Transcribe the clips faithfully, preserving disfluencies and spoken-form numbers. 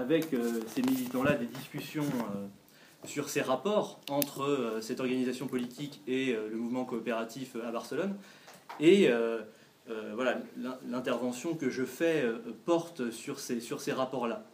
avec euh, ces militants-là des discussions euh, sur ces rapports entre euh, cette organisation politique et euh, le mouvement coopératif à Barcelone. Et euh, euh, voilà, l'intervention que je fais euh, porte sur ces, sur ces rapports-là.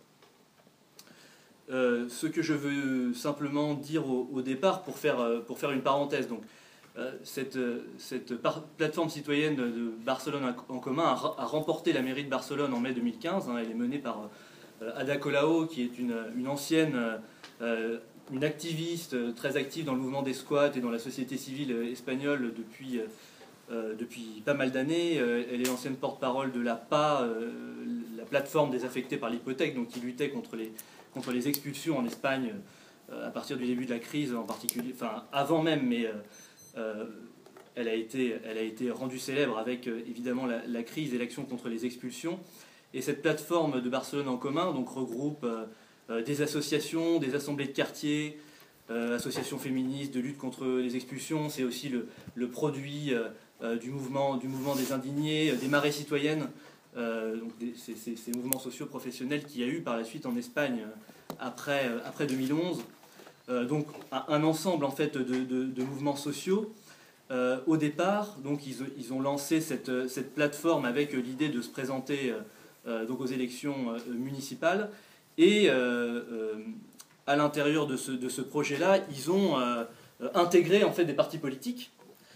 Euh, ce que je veux simplement dire au, au départ, pour faire, euh, pour faire une parenthèse, donc, euh, cette, euh, cette plateforme citoyenne de Barcelone en commun a, a remporté la mairie de Barcelone en mai deux mille quinze. Hein, elle est menée par euh, Ada Colau, qui est une, une ancienne, euh, une activiste euh, très active dans le mouvement des squats et dans la société civile espagnole depuis, euh, depuis pas mal d'années. Euh, elle est l'ancienne porte-parole de la P A, euh, la plateforme des affectés par l'hypothèque, donc qui luttait contre les contre les expulsions en Espagne euh, à partir du début de la crise en particulier, enfin avant même, mais euh, euh, elle, a été, elle a été rendue célèbre avec euh, évidemment la, la crise et l'action contre les expulsions. Et cette plateforme de Barcelone en commun donc, regroupe euh, euh, des associations, des assemblées de quartier, euh, associations féministes de lutte contre les expulsions. C'est aussi le, le produit euh, euh, du, mouvement, du mouvement des indignés, euh, des marées citoyennes. Euh, donc ces, ces, ces mouvements sociaux professionnels qu'il y a eu par la suite en Espagne euh, après, euh, après deux mille onze. Euh, donc un, un ensemble en fait de, de, de mouvements sociaux. Euh, au départ, donc ils, ils ont lancé cette, cette plateforme avec l'idée de se présenter euh, donc aux élections euh, municipales. Et euh, euh, à l'intérieur de ce, de ce projet-là, ils ont euh, intégré en fait des partis politiques.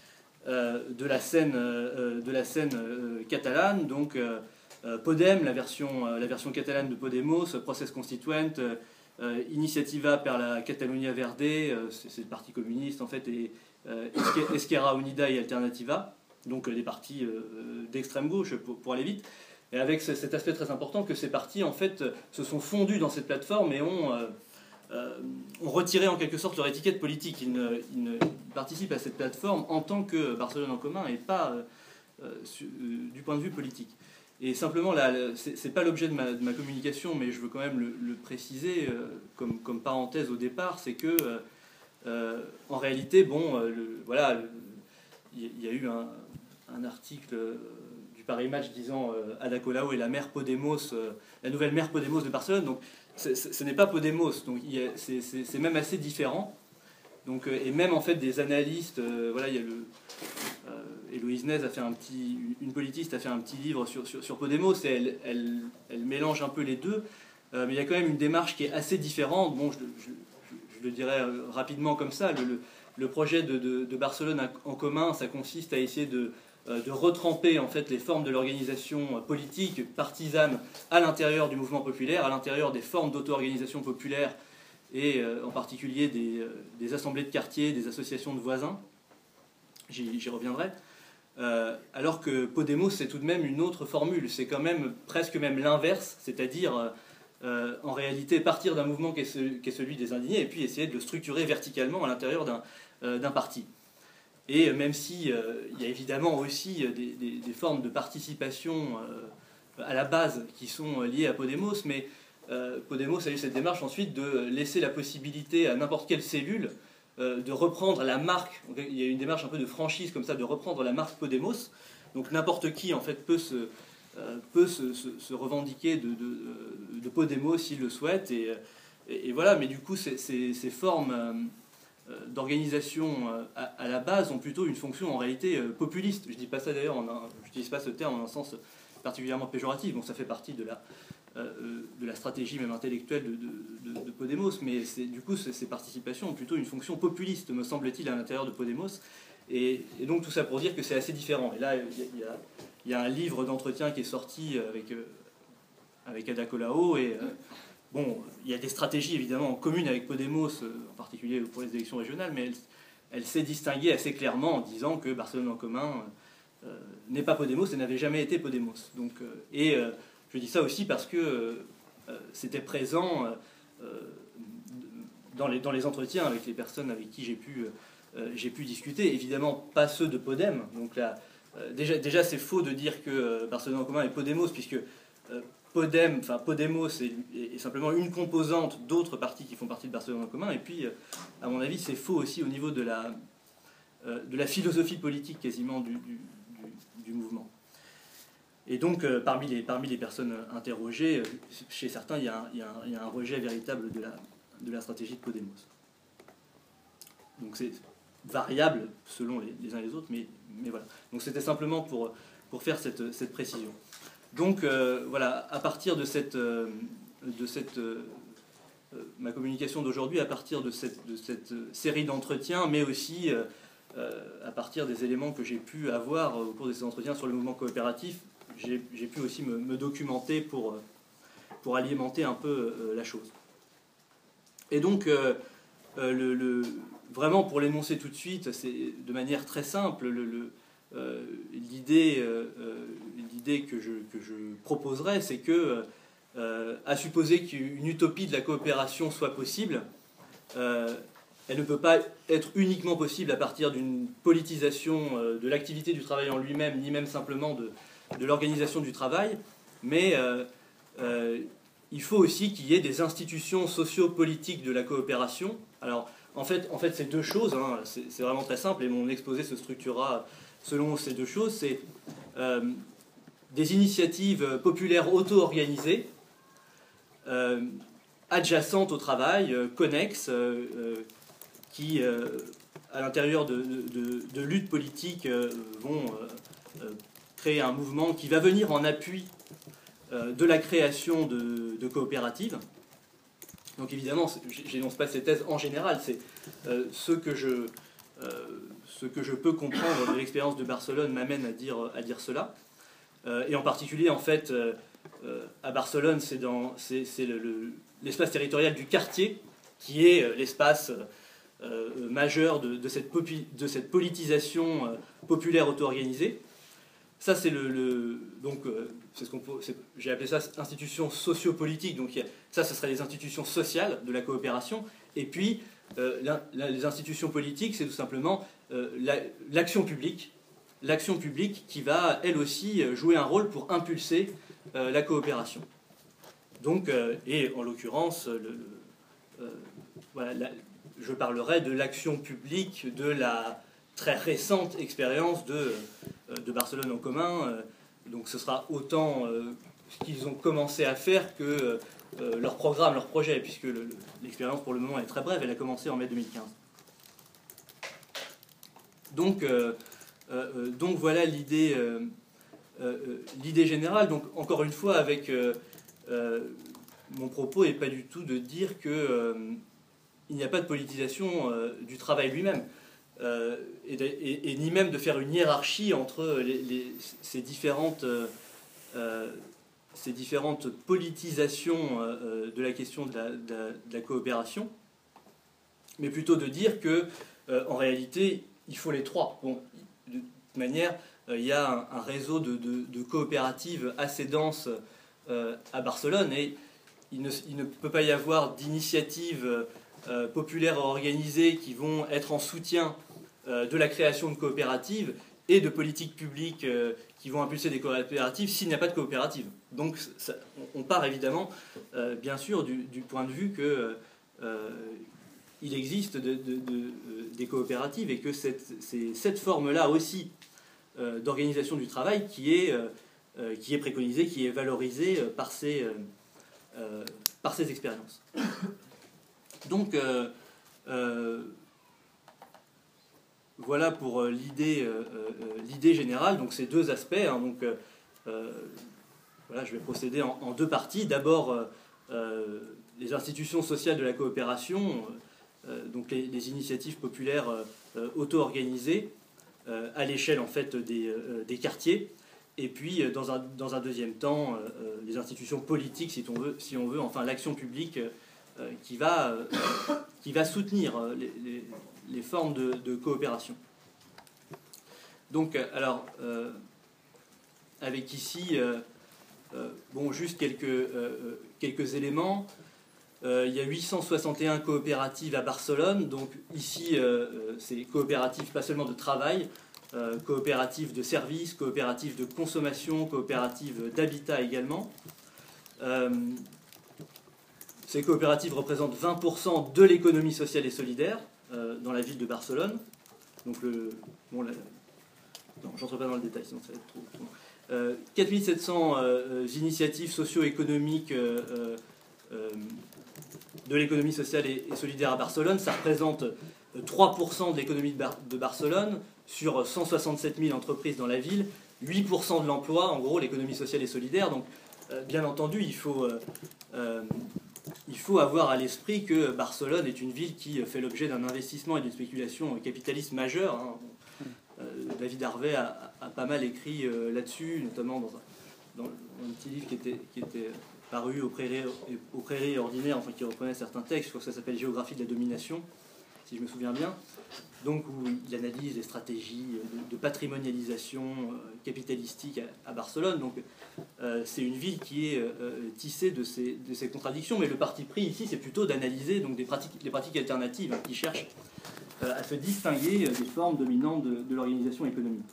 Euh, de la scène, euh, de la scène euh, catalane, donc euh, Podem, la version, euh, la version catalane de Podemos, Procés Constituent, euh, Iniciativa per la Catalunya Verde, euh, c'est le parti communiste en fait, et euh, Esquerra Unida et Alternativa, donc euh, des partis euh, d'extrême gauche pour, pour aller vite, et avec ce, cet aspect très important que ces partis en fait se sont fondus dans cette plateforme et ont euh, Euh, ont retiré en quelque sorte leur étiquette politique. Ils, ne, ils, ne, ils participent à cette plateforme en tant que Barcelone en commun et pas euh, euh, su, euh, du point de vue politique. Et simplement, là, c'est pas l'objet de ma, de ma communication, mais je veux quand même le, le préciser euh, comme, comme parenthèse au départ, c'est que euh, euh, en réalité, bon, euh, le, voilà, il y a eu un, un article du Paris Match disant euh, Ada Colau est la maire Podemos, euh, la nouvelle maire Podemos de Barcelone. Donc ce n'est pas Podemos, donc c'est même assez différent. Donc, et même en fait des analystes, euh, voilà, il y a le euh, Héloïse Nez a fait un petit, une politiste a fait un petit livre sur, sur, sur Podemos et elle, elle, elle mélange un peu les deux, euh, mais il y a quand même une démarche qui est assez différente. Bon, je, je, je, je le dirais rapidement comme ça, le, le, le projet de, de, de Barcelone en commun, ça consiste à essayer de de retremper en fait les formes de l'organisation politique partisane à l'intérieur du mouvement populaire, à l'intérieur des formes d'auto-organisation populaire et euh, en particulier des, euh, des assemblées de quartier, des associations de voisins. J'y reviendrai. Euh, alors que Podemos, c'est tout de même une autre formule. C'est quand même presque même l'inverse, c'est-à-dire euh, en réalité partir d'un mouvement qui est, ce, qui est celui des indignés et puis essayer de le structurer verticalement à l'intérieur d'un euh, d'un parti. Et même si euh, il y a évidemment aussi des, des, des formes de participation euh, à la base qui sont liées à Podemos, mais euh, Podemos a eu cette démarche ensuite de laisser la possibilité à n'importe quelle cellule euh, de reprendre la marque. Il y a une démarche un peu de franchise comme ça, de reprendre la marque Podemos. Donc n'importe qui en fait peut se, euh, peut se, se, se revendiquer de, de, de Podemos s'il le souhaite. Et, et, et voilà, mais du coup ces, ces, ces formes euh, d'organisation à, à la base ont plutôt une fonction en réalité populiste. Je dis pas ça d'ailleurs, je n'utilise pas ce terme en un sens particulièrement péjoratif. Bon, ça fait partie de la, euh, de la stratégie même intellectuelle de, de, de, de Podemos, mais du coup ces participations ont plutôt une fonction populiste, me semble-t-il, à l'intérieur de Podemos. Et, et donc tout ça pour dire que c'est assez différent. Et là, il y, y, y a un livre d'entretien qui est sorti avec, euh, avec Ada Colau et euh, bon, il y a des stratégies évidemment en commune avec Podemos, en particulier pour les élections régionales, mais elle, elle s'est distinguée assez clairement en disant que Barcelone en commun euh, n'est pas Podemos et n'avait jamais été Podemos. Donc, euh, et euh, je dis ça aussi parce que euh, c'était présent euh, dans, les, dans les entretiens avec les personnes avec qui j'ai pu, euh, j'ai pu discuter. Évidemment, pas ceux de Podem. Donc là, euh, déjà, déjà c'est faux de dire que Barcelone en commun est Podemos, puisque euh, Podem, enfin Podemos est, est simplement une composante d'autres partis qui font partie de Barcelone en commun. Et puis, à mon avis, c'est faux aussi au niveau de la, euh, de la philosophie politique quasiment du, du, du, du mouvement. Et donc, euh, parmi, les, parmi les personnes interrogées, euh, chez certains, il y, a un, il, y a un, il y a un rejet véritable de la, de la stratégie de Podemos. Donc c'est variable selon les, les uns et les autres, mais, mais voilà. Donc c'était simplement pour, pour faire cette, cette précision. Donc euh, voilà, à partir de cette, euh, de cette euh, ma communication d'aujourd'hui, à partir de cette, de cette série d'entretiens, mais aussi euh, à partir des éléments que j'ai pu avoir au cours de ces entretiens sur le mouvement coopératif, j'ai pu aussi me, me documenter pour, pour alimenter un peu euh, la chose. Et donc, euh, euh, le, le, vraiment pour l'énoncer tout de suite, c'est de manière très simple, l'idée euh, euh, que, je, que je proposerais, c'est que, euh, à supposer qu'une utopie de la coopération soit possible, euh, elle ne peut pas être uniquement possible à partir d'une politisation euh, de l'activité du travail en lui-même, ni même simplement de de l'organisation du travail, mais euh, euh, il faut aussi qu'il y ait des institutions socio-politiques de la coopération. Alors, en fait, en fait c'est deux choses, hein, c'est vraiment très simple, et mon exposé se structurera selon ces deux choses. C'est euh, des initiatives populaires auto-organisées, euh, adjacentes au travail, euh, connexes, euh, euh, qui, euh, à l'intérieur de, de, de, de luttes politiques, euh, vont... Euh, euh, créer un mouvement qui va venir en appui euh, de la création de, de coopératives. Donc évidemment, j'énonce pas ces thèses en général, c'est euh, ce que je euh, ce que je peux comprendre de l'expérience de Barcelone m'amène à dire à dire cela. Euh, et en particulier, en fait, euh, à Barcelone, c'est dans c'est l'espace le, territorial du quartier qui est l'espace euh, majeur de, de, cette popu, de cette politisation euh, populaire auto-organisée. Ça, c'est le, le. Donc, euh, c'est ce qu'on j'ai appelé ça institution sociopolitique. Donc, il y a, ça, ce serait les institutions sociales de la coopération. Et puis, euh, la, la, les institutions politiques, c'est tout simplement euh, l'action la, publique. L'action publique qui va, elle aussi, jouer un rôle pour impulser euh, la coopération. Donc, euh, et en l'occurrence, le, le, euh, voilà, la, je parlerai de l'action publique de la très récente expérience de, de Barcelone en commun. Donc ce sera autant euh, ce qu'ils ont commencé à faire que euh, leur programme, leur projet, puisque l'expérience pour le moment est très brève, elle a commencé en mai deux mille quinze. Donc, euh, euh, donc voilà l'idée euh, euh, l'idée générale. Donc encore une fois, avec euh, euh, mon propos n'est pas du tout de dire que euh, il n'y a pas de politisation euh, du travail lui-même. Euh, et, et, et ni même de faire une hiérarchie entre les, les, ces, différentes, euh, euh, ces différentes politisations euh, de la question de la, de, la, de la coopération, mais plutôt de dire que euh, en réalité il faut les trois. Bon, de toute manière, euh, il y a un, un réseau de, de, de coopératives assez dense euh, à Barcelone, et il ne, il ne peut pas y avoir d'initiatives Euh, populaires organisées qui vont être en soutien euh, de la création de coopératives et de politiques publiques euh, qui vont impulser des coopératives s'il n'y a pas de coopérative. Donc ça, on part évidemment, euh, bien sûr, du, du point de vue que euh, il existe de, de, de, euh, des coopératives et que c'est cette forme-là aussi euh, d'organisation du travail qui est, euh, qui est préconisée, qui est valorisée par ces, euh, euh, par ces expériences. Donc, euh, euh, voilà pour euh, l'idée euh, euh, l'idée générale. Donc, ces deux aspects. Hein, donc, euh, voilà, je vais procéder en, en deux parties. D'abord, euh, euh, les institutions sociales de la coopération, euh, donc les, les initiatives populaires euh, auto-organisées euh, à l'échelle en fait des, euh, des quartiers. Et puis, dans un, dans un deuxième temps, euh, les institutions politiques, si on veut, si on veut enfin l'action publique. Euh, qui, va, euh, qui va soutenir euh, les, les, les formes de, de coopération. Donc, alors, euh, avec ici, euh, euh, bon, juste quelques, euh, quelques éléments. Euh, il y a huit cent soixante et un coopératives à Barcelone, donc ici, euh, c'est coopératives pas seulement de travail, euh, coopératives de services, coopératives de consommation, coopératives d'habitat également. Euh, Ces coopératives représentent vingt pour cent de l'économie sociale et solidaire euh, dans la ville de Barcelone. Donc, le, bon, la, non, j'entre pas dans le détail, sinon ça va être trop. trop. euh, quatre mille sept cents euh, initiatives socio-économiques euh, euh, de l'économie sociale et, et solidaire à Barcelone. Ça représente trois pour cent de l'économie de, Bar de Barcelone sur cent soixante-sept mille entreprises dans la ville, huit pour cent de l'emploi, en gros, l'économie sociale et solidaire. Donc, euh, bien entendu, il faut, euh, euh, il faut avoir à l'esprit que Barcelone est une ville qui fait l'objet d'un investissement et d'une spéculation capitaliste majeure. Hein. Euh, David Harvey a, a, a pas mal écrit euh, là-dessus, notamment dans un, dans un petit livre qui était, qui était paru au Prairies, au Prairies ordinaire, enfin qui reprenait certains textes. Je crois que ça s'appelle Géographie de la domination, si je me souviens bien. Donc, où il analyse les stratégies de, de patrimonialisation euh, capitalistique à, à Barcelone. Donc, euh, c'est une ville qui est euh, tissée de ces, de ces contradictions. Mais le parti pris ici, c'est plutôt d'analyser donc des pratiques, des pratiques alternatives hein, qui cherchent euh, à se distinguer des formes dominantes de, de l'organisation économique.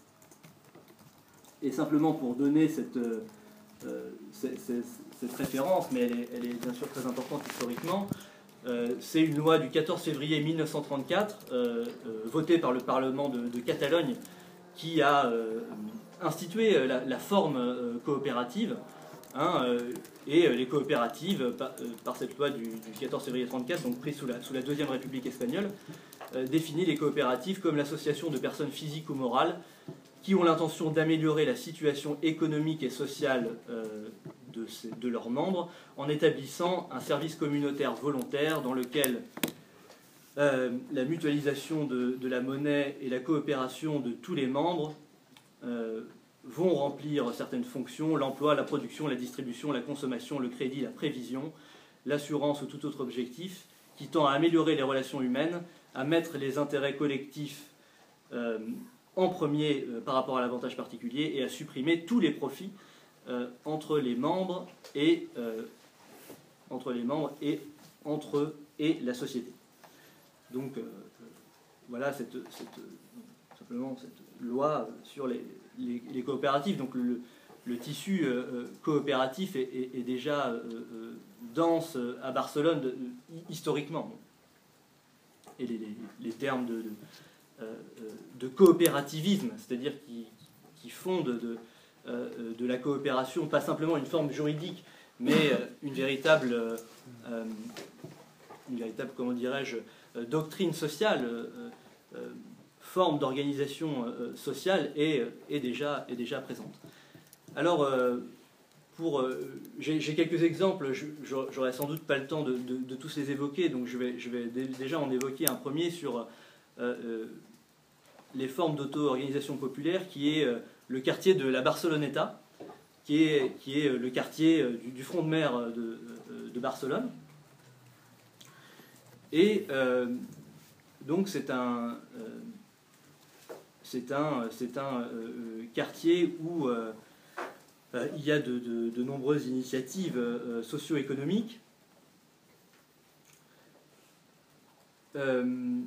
Et simplement pour donner cette, euh, cette, cette, cette référence, mais elle est, elle est bien sûr très importante historiquement. Euh, c'est une loi du quatorze février mille neuf cent trente-quatre, euh, euh, votée par le Parlement de, de Catalogne, qui a euh, institué la, la forme euh, coopérative. Hein, euh, et les coopératives, par, euh, par cette loi du, du quatorze février mille neuf cent trente-quatre, donc prise sous la, sous la Deuxième République espagnole, euh, définit les coopératives comme l'association de personnes physiques ou morales qui ont l'intention d'améliorer la situation économique et sociale euh, de, ces, de leurs membres en établissant un service communautaire volontaire dans lequel euh, la mutualisation de, de la monnaie et la coopération de tous les membres euh, vont remplir certaines fonctions, l'emploi, la production, la distribution, la consommation, le crédit, la prévision, l'assurance ou tout autre objectif qui tend à améliorer les relations humaines, à mettre les intérêts collectifs euh, en premier euh, par rapport à l'avantage particulier et à supprimer tous les profits euh, entre les membres et euh, entre les membres et entre eux et la société. Donc euh, voilà cette, cette, simplement cette loi sur les, les, les coopératives. Donc le, le tissu euh, coopératif est, est, est déjà euh, euh, dense à Barcelone de, historiquement. Et les, les, les termes de, de de coopérativisme, c'est-à-dire qui, qui fonde de, de la coopération, pas simplement une forme juridique, mais une véritable, une véritable comment dirais-je, doctrine sociale, forme d'organisation sociale est, est, déjà, est déjà présente. Alors, pour, j'ai, j'ai quelques exemples, j'aurai sans doute pas le temps de, de, de tous les évoquer, donc je vais, je vais déjà en évoquer un premier sur Euh, euh, les formes d'auto-organisation populaire, qui est euh, le quartier de la Barceloneta, qui est, qui est le quartier euh, du, du front de mer de, euh, de Barcelone. Et euh, donc c'est un, euh, c'est un, c'est un euh, quartier où euh, euh, il y a de, de, de nombreuses initiatives euh, socio-économiques. Euh,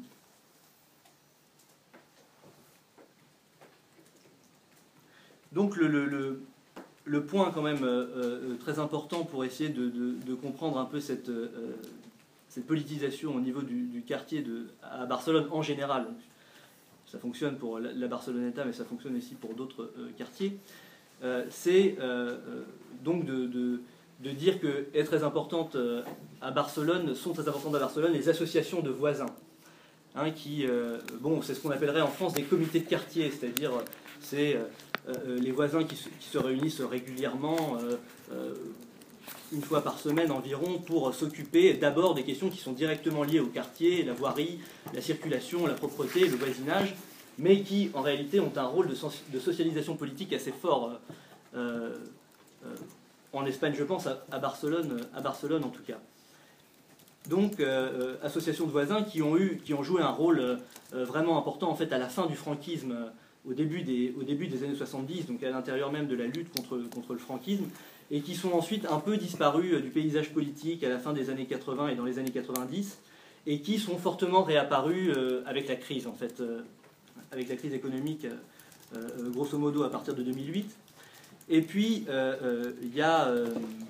Donc le, le, le point quand même euh, très important pour essayer de, de, de comprendre un peu cette, euh, cette politisation au niveau du, du quartier de, à Barcelone en général. Ça fonctionne pour la, la Barceloneta, mais ça fonctionne aussi pour d'autres euh, quartiers. Euh, C'est euh, donc de, de, de dire que est très importante à Barcelone, sont très importantes à Barcelone les associations de voisins. Hein, qui, euh, bon, c'est ce qu'on appellerait en France des comités de quartier, c'est-à-dire c'est Euh, les voisins qui se, qui se réunissent régulièrement, euh, euh, une fois par semaine environ, pour s'occuper d'abord des questions qui sont directement liées au quartier, la voirie, la circulation, la propreté, le voisinage, mais qui en réalité ont un rôle de, de socialisation politique assez fort. Euh, euh, en Espagne, je pense, à, à, Barcelone, à Barcelone en tout cas. Donc, euh, associations de voisins qui ont, eu, qui ont joué un rôle euh, vraiment important en fait, à la fin du franquisme, Au début, des, au début des années soixante-dix, donc à l'intérieur même de la lutte contre, contre le franquisme, et qui sont ensuite un peu disparus du paysage politique à la fin des années quatre-vingts et dans les années quatre-vingt-dix, et qui sont fortement réapparus euh, avec la crise, en fait, euh, avec la crise économique, euh, grosso modo à partir de deux mille huit. Et puis, il euh, euh, y a... Euh,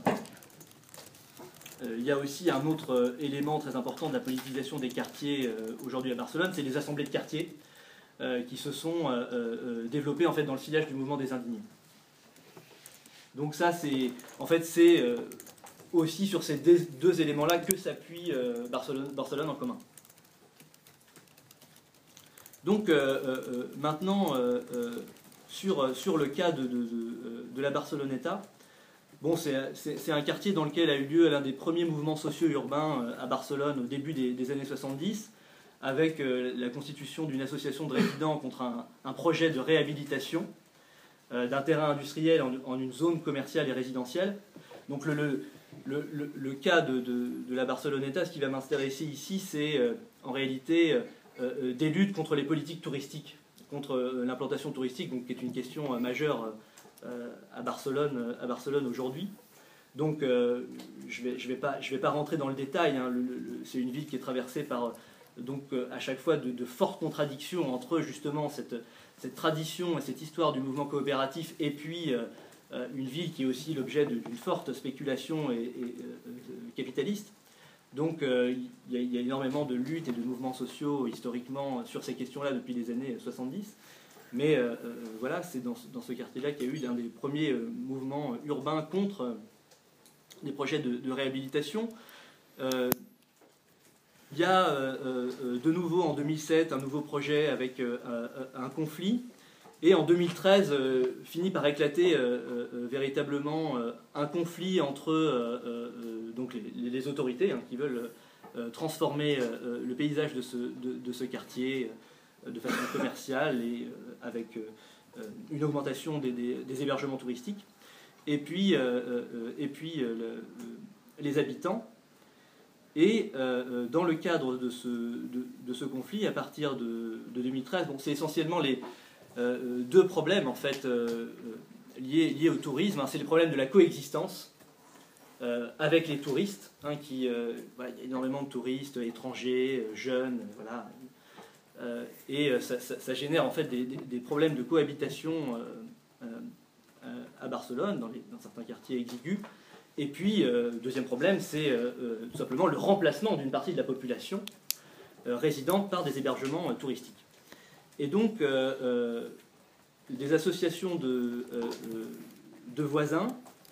Il y a aussi un autre élément très important de la politisation des quartiers aujourd'hui à Barcelone, c'est les assemblées de quartier, Euh, qui se sont euh, euh, développés en fait dans le sillage du mouvement des indignés. Donc ça, c'est en fait, c'est euh, aussi sur ces deux, deux éléments-là que s'appuie euh, Barcelone, Barcelone en commun. Donc euh, euh, maintenant, euh, euh, sur, sur le cas de, de, de, de la Barceloneta, bon, c'est un quartier dans lequel a eu lieu l'un des premiers mouvements socio-urbains à Barcelone au début des, des années soixante-dix, avec euh, la constitution d'une association de résidents contre un, un projet de réhabilitation euh, d'un terrain industriel en, en une zone commerciale et résidentielle. Donc le, le, le, le, le cas de, de, de la Barceloneta, ce qui va m'intéresser ici, c'est euh, en réalité euh, des luttes contre les politiques touristiques, contre euh, l'implantation touristique, donc, qui est une question euh, majeure euh, à Barcelone, à Barcelone aujourd'hui. Donc euh, je ne vais, je vais, pas, je vais pas rentrer dans le détail, hein, c'est une ville qui est traversée par... Donc à chaque fois de, de fortes contradictions entre justement cette, cette tradition et cette histoire du mouvement coopératif et puis euh, une ville qui est aussi l'objet d'une forte spéculation et, et, euh, capitaliste. Donc euh, il, y a, il y a énormément de luttes et de mouvements sociaux historiquement sur ces questions-là depuis les années soixante-dix. Mais euh, euh, voilà, c'est dans, dans ce quartier-là qu'il y a eu l'un des premiers euh, mouvements urbains contre euh, des projets de, de réhabilitation. Euh, Il y a euh, euh, de nouveau en deux mille sept un nouveau projet avec euh, un conflit, et en deux mille treize euh, finit par éclater euh, euh, véritablement euh, un conflit entre euh, euh, donc les, les autorités hein, qui veulent euh, transformer euh, le paysage de ce, de, de ce quartier euh, de façon commerciale et euh, avec euh, une augmentation des, des, des hébergements touristiques, et puis, euh, euh, et puis euh, le, les habitants. Et euh, dans le cadre de ce, de, de ce conflit, à partir de, de deux mille treize, bon, c'est essentiellement les euh, deux problèmes en fait, euh, liés, liés au tourisme. Hein. C'est le problème de la coexistence euh, avec les touristes, hein, qui, euh, voilà, il y a énormément de touristes étrangers, jeunes, voilà, euh, et ça, ça, ça génère en fait des, des, des problèmes de cohabitation euh, euh, à Barcelone, dans, les, dans certains quartiers exigus. Et puis, euh, deuxième problème, c'est euh, euh, tout simplement le remplacement d'une partie de la population euh, résidente par des hébergements euh, touristiques. Et donc, euh, euh, des associations de, euh, de voisins,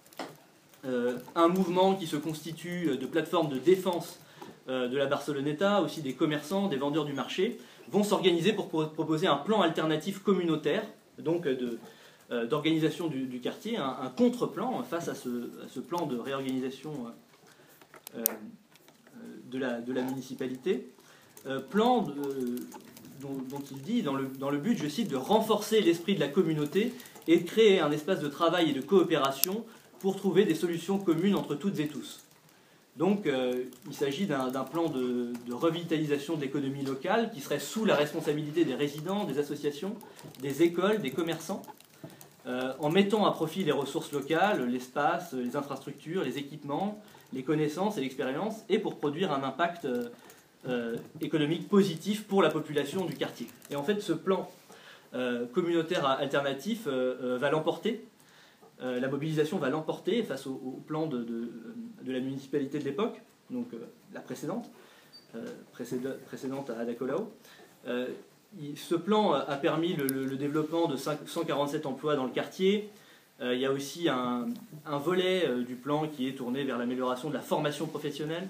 euh, un mouvement qui se constitue de plateformes de défense euh, de la Barceloneta, aussi des commerçants, des vendeurs du marché, vont s'organiser pour proposer un plan alternatif communautaire, donc de... d'organisation du, du quartier, un, un contre-plan face à ce, à ce plan de réorganisation euh, de, la, de la municipalité. Euh, plan de, dont, dont il dit, dans le, dans le but, je cite, de renforcer l'esprit de la communauté et de créer un espace de travail et de coopération pour trouver des solutions communes entre toutes et tous. Donc euh, il s'agit d'un plan de, de revitalisation de l'économie locale qui serait sous la responsabilité des résidents, des associations, des écoles, des commerçants, Euh, en mettant à profit les ressources locales, l'espace, les infrastructures, les équipements, les connaissances et l'expérience, et pour produire un impact euh, euh, économique positif pour la population du quartier. Et en fait, ce plan euh, communautaire alternatif euh, euh, va l'emporter, euh, la mobilisation va l'emporter face au, au plan de, de, de la municipalité de l'époque, donc euh, la précédente, euh, précédente, précédente à Ada Colau. Euh, Ce plan a permis le, le, le développement de cent quarante-sept emplois dans le quartier. Euh, il y a aussi un, un volet euh, du plan qui est tourné vers l'amélioration de la formation professionnelle.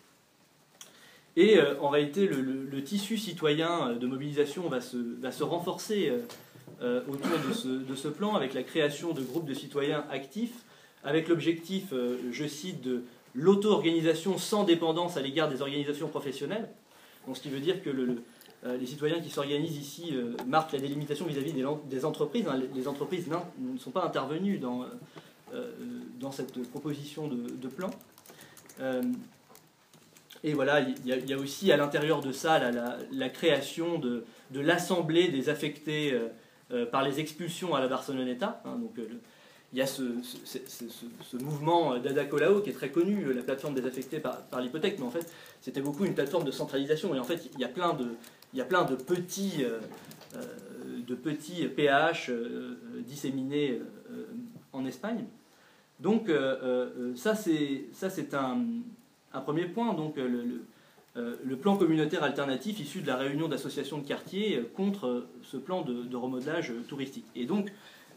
Et euh, en réalité, le, le, le tissu citoyen de mobilisation va se, va se renforcer euh, euh, autour de ce, de ce plan, avec la création de groupes de citoyens actifs, avec l'objectif, euh, je cite, de l'auto-organisation sans dépendance à l'égard des organisations professionnelles. Donc, ce qui veut dire que le, le les citoyens qui s'organisent ici euh, marquent la délimitation vis-à-vis des, des entreprises. Hein. Les entreprises ne sont pas intervenues dans, euh, dans cette proposition de, de plan. Euh, et voilà, il y, y a aussi à l'intérieur de ça la, la, la création de, de l'assemblée des affectés euh, euh, par les expulsions à la Barceloneta. Hein. Donc, euh, il y a ce, ce, ce, ce, ce mouvement d'Ada Colau qui est très connu, la plateforme des affectés par, par l'hypothèque, mais en fait, c'était beaucoup une plateforme de centralisation. Et en fait, il y a plein de... Il y a plein de petits, euh, de petits P H euh, disséminés euh, en Espagne. Donc euh, euh, ça c'est un, un premier point. Donc le, le, euh, le plan communautaire alternatif issu de la réunion d'associations de quartier contre ce plan de, de remodelage touristique. Et donc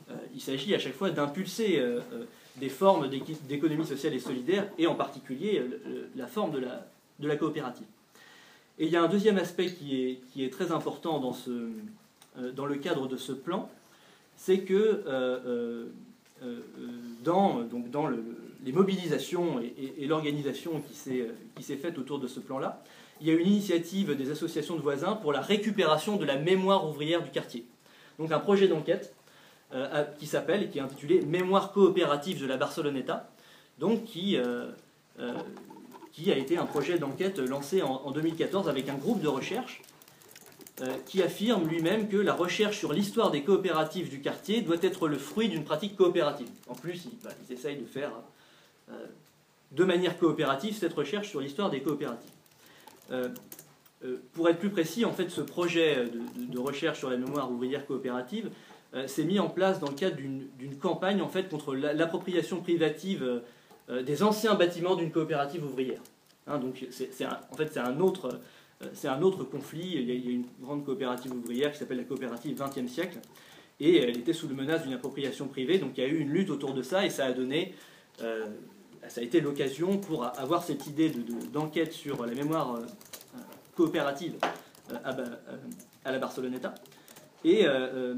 euh, il s'agit à chaque fois d'impulser euh, euh, des formes d'économie sociale et solidaire, et en particulier euh, la forme de la, de la coopérative. Et il y a un deuxième aspect qui est, qui est très important dans, ce, euh, dans le cadre de ce plan, c'est que euh, euh, euh, dans, donc dans le, les mobilisations et, et, et l'organisation qui s'est faite autour de ce plan-là, il y a une initiative des associations de voisins pour la récupération de la mémoire ouvrière du quartier. Donc un projet d'enquête euh, qui s'appelle et qui est intitulé « Mémoire coopérative de la Barceloneta », donc qui, euh, euh, qui a été un projet d'enquête lancé en, en deux mille quatorze avec un groupe de recherche euh, qui affirme lui-même que la recherche sur l'histoire des coopératives du quartier doit être le fruit d'une pratique coopérative. En plus, ils, bah, ils essayent de faire euh, de manière coopérative cette recherche sur l'histoire des coopératives. Euh, euh, pour être plus précis, en fait, ce projet de, de, de recherche sur la mémoire ouvrière coopérative euh, s'est mis en place dans le cadre d'une campagne en fait, contre l'appropriation privative euh, des anciens bâtiments d'une coopérative ouvrière. Hein, donc, c'est en fait, c'est un, autre, euh, un autre conflit. Il y, a, il y a une grande coopérative ouvrière qui s'appelle la coopérative vingtième siècle, et elle était sous le menace d'une appropriation privée. Donc, il y a eu une lutte autour de ça, et ça a donné... Euh, ça a été l'occasion pour avoir cette idée d'enquête de, de, sur la mémoire euh, coopérative euh, à, euh, à la Barceloneta. Et euh,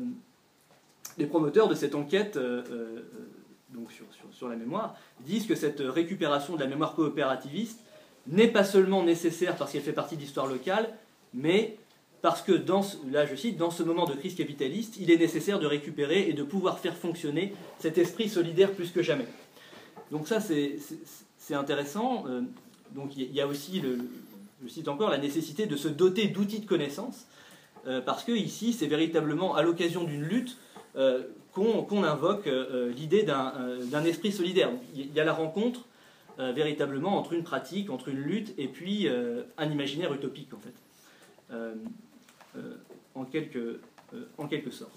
les promoteurs de cette enquête euh, euh, donc sur, sur, sur la mémoire disent que cette récupération de la mémoire coopérativiste n'est pas seulement nécessaire parce qu'elle fait partie de l'histoire locale, mais parce que, dans ce, là je cite, dans ce moment de crise capitaliste, il est nécessaire de récupérer et de pouvoir faire fonctionner cet esprit solidaire plus que jamais. Donc ça, c'est intéressant. Euh, donc il y a aussi, le, je cite encore, la nécessité de se doter d'outils de connaissance, euh, parce que ici, c'est véritablement à l'occasion d'une lutte euh, qu'on qu'on invoque euh, l'idée d'un euh, esprit solidaire. Donc, il y a la rencontre euh, véritablement entre une pratique, entre une lutte, et puis euh, un imaginaire utopique, en fait, euh, euh, en, quelque, euh, en quelque sorte.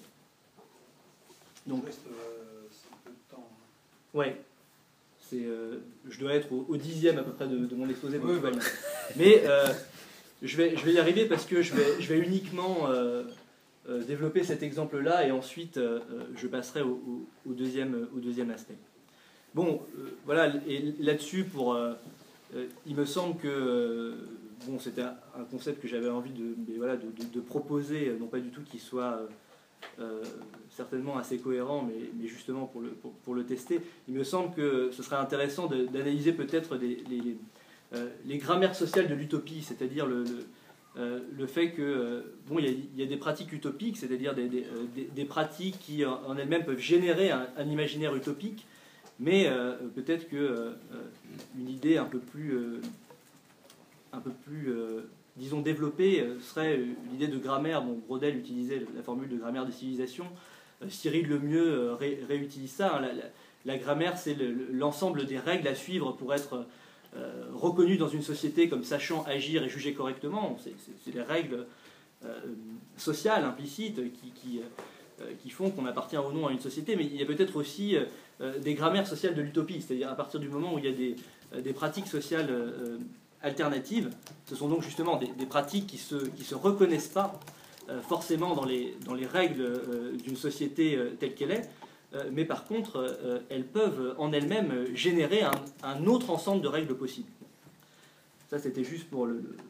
Donc, reste euh, un peu de temps. Ouais. Euh, je dois être au, au dixième à peu près de, de mon exposé, donc oui, voilà. Mais euh, je, vais, je vais y arriver parce que je vais, je vais uniquement euh, euh, développer cet exemple-là et ensuite euh, je passerai au, au, au, deuxième, au deuxième aspect. Bon, euh, voilà, et là-dessus, pour, euh, euh, il me semble que euh, bon, c'était un, un concept que j'avais envie de, mais voilà, de, de, de proposer, non pas du tout qu'il soit... Euh, Euh, certainement assez cohérent, mais, mais justement pour le, pour, pour le tester, il me semble que ce serait intéressant d'analyser peut-être les, les, euh, les grammaires sociales de l'utopie, c'est-à-dire le, le, euh, le fait que, euh, bon, il y, a, il y a des pratiques utopiques, c'est-à-dire des, des, des, des pratiques qui en, en elles-mêmes peuvent générer un, un imaginaire utopique, mais euh, peut-être que euh, une idée un peu plus, euh, un peu plus euh, disons, développée serait l'idée de grammaire dont Braudel utilisait la formule de grammaire des civilisations. Cyril Lemieux ré, réutilise ça. Hein. La, la, la grammaire, c'est l'ensemble le, des règles à suivre pour être euh, reconnu dans une société comme sachant agir et juger correctement. C'est les règles euh, sociales implicites qui, qui, euh, qui font qu'on appartient ou non à une société. Mais il y a peut-être aussi euh, des grammaires sociales de l'utopie, c'est-à-dire à partir du moment où il y a des, des pratiques sociales euh, alternatives, ce sont donc justement des, des pratiques qui ne se, qui se reconnaissent pas euh, forcément dans les, dans les règles euh, d'une société euh, telle qu'elle est, euh, mais par contre, euh, elles peuvent en elles-mêmes générer un, un autre ensemble de règles possibles. Ça, c'était juste pour le, le,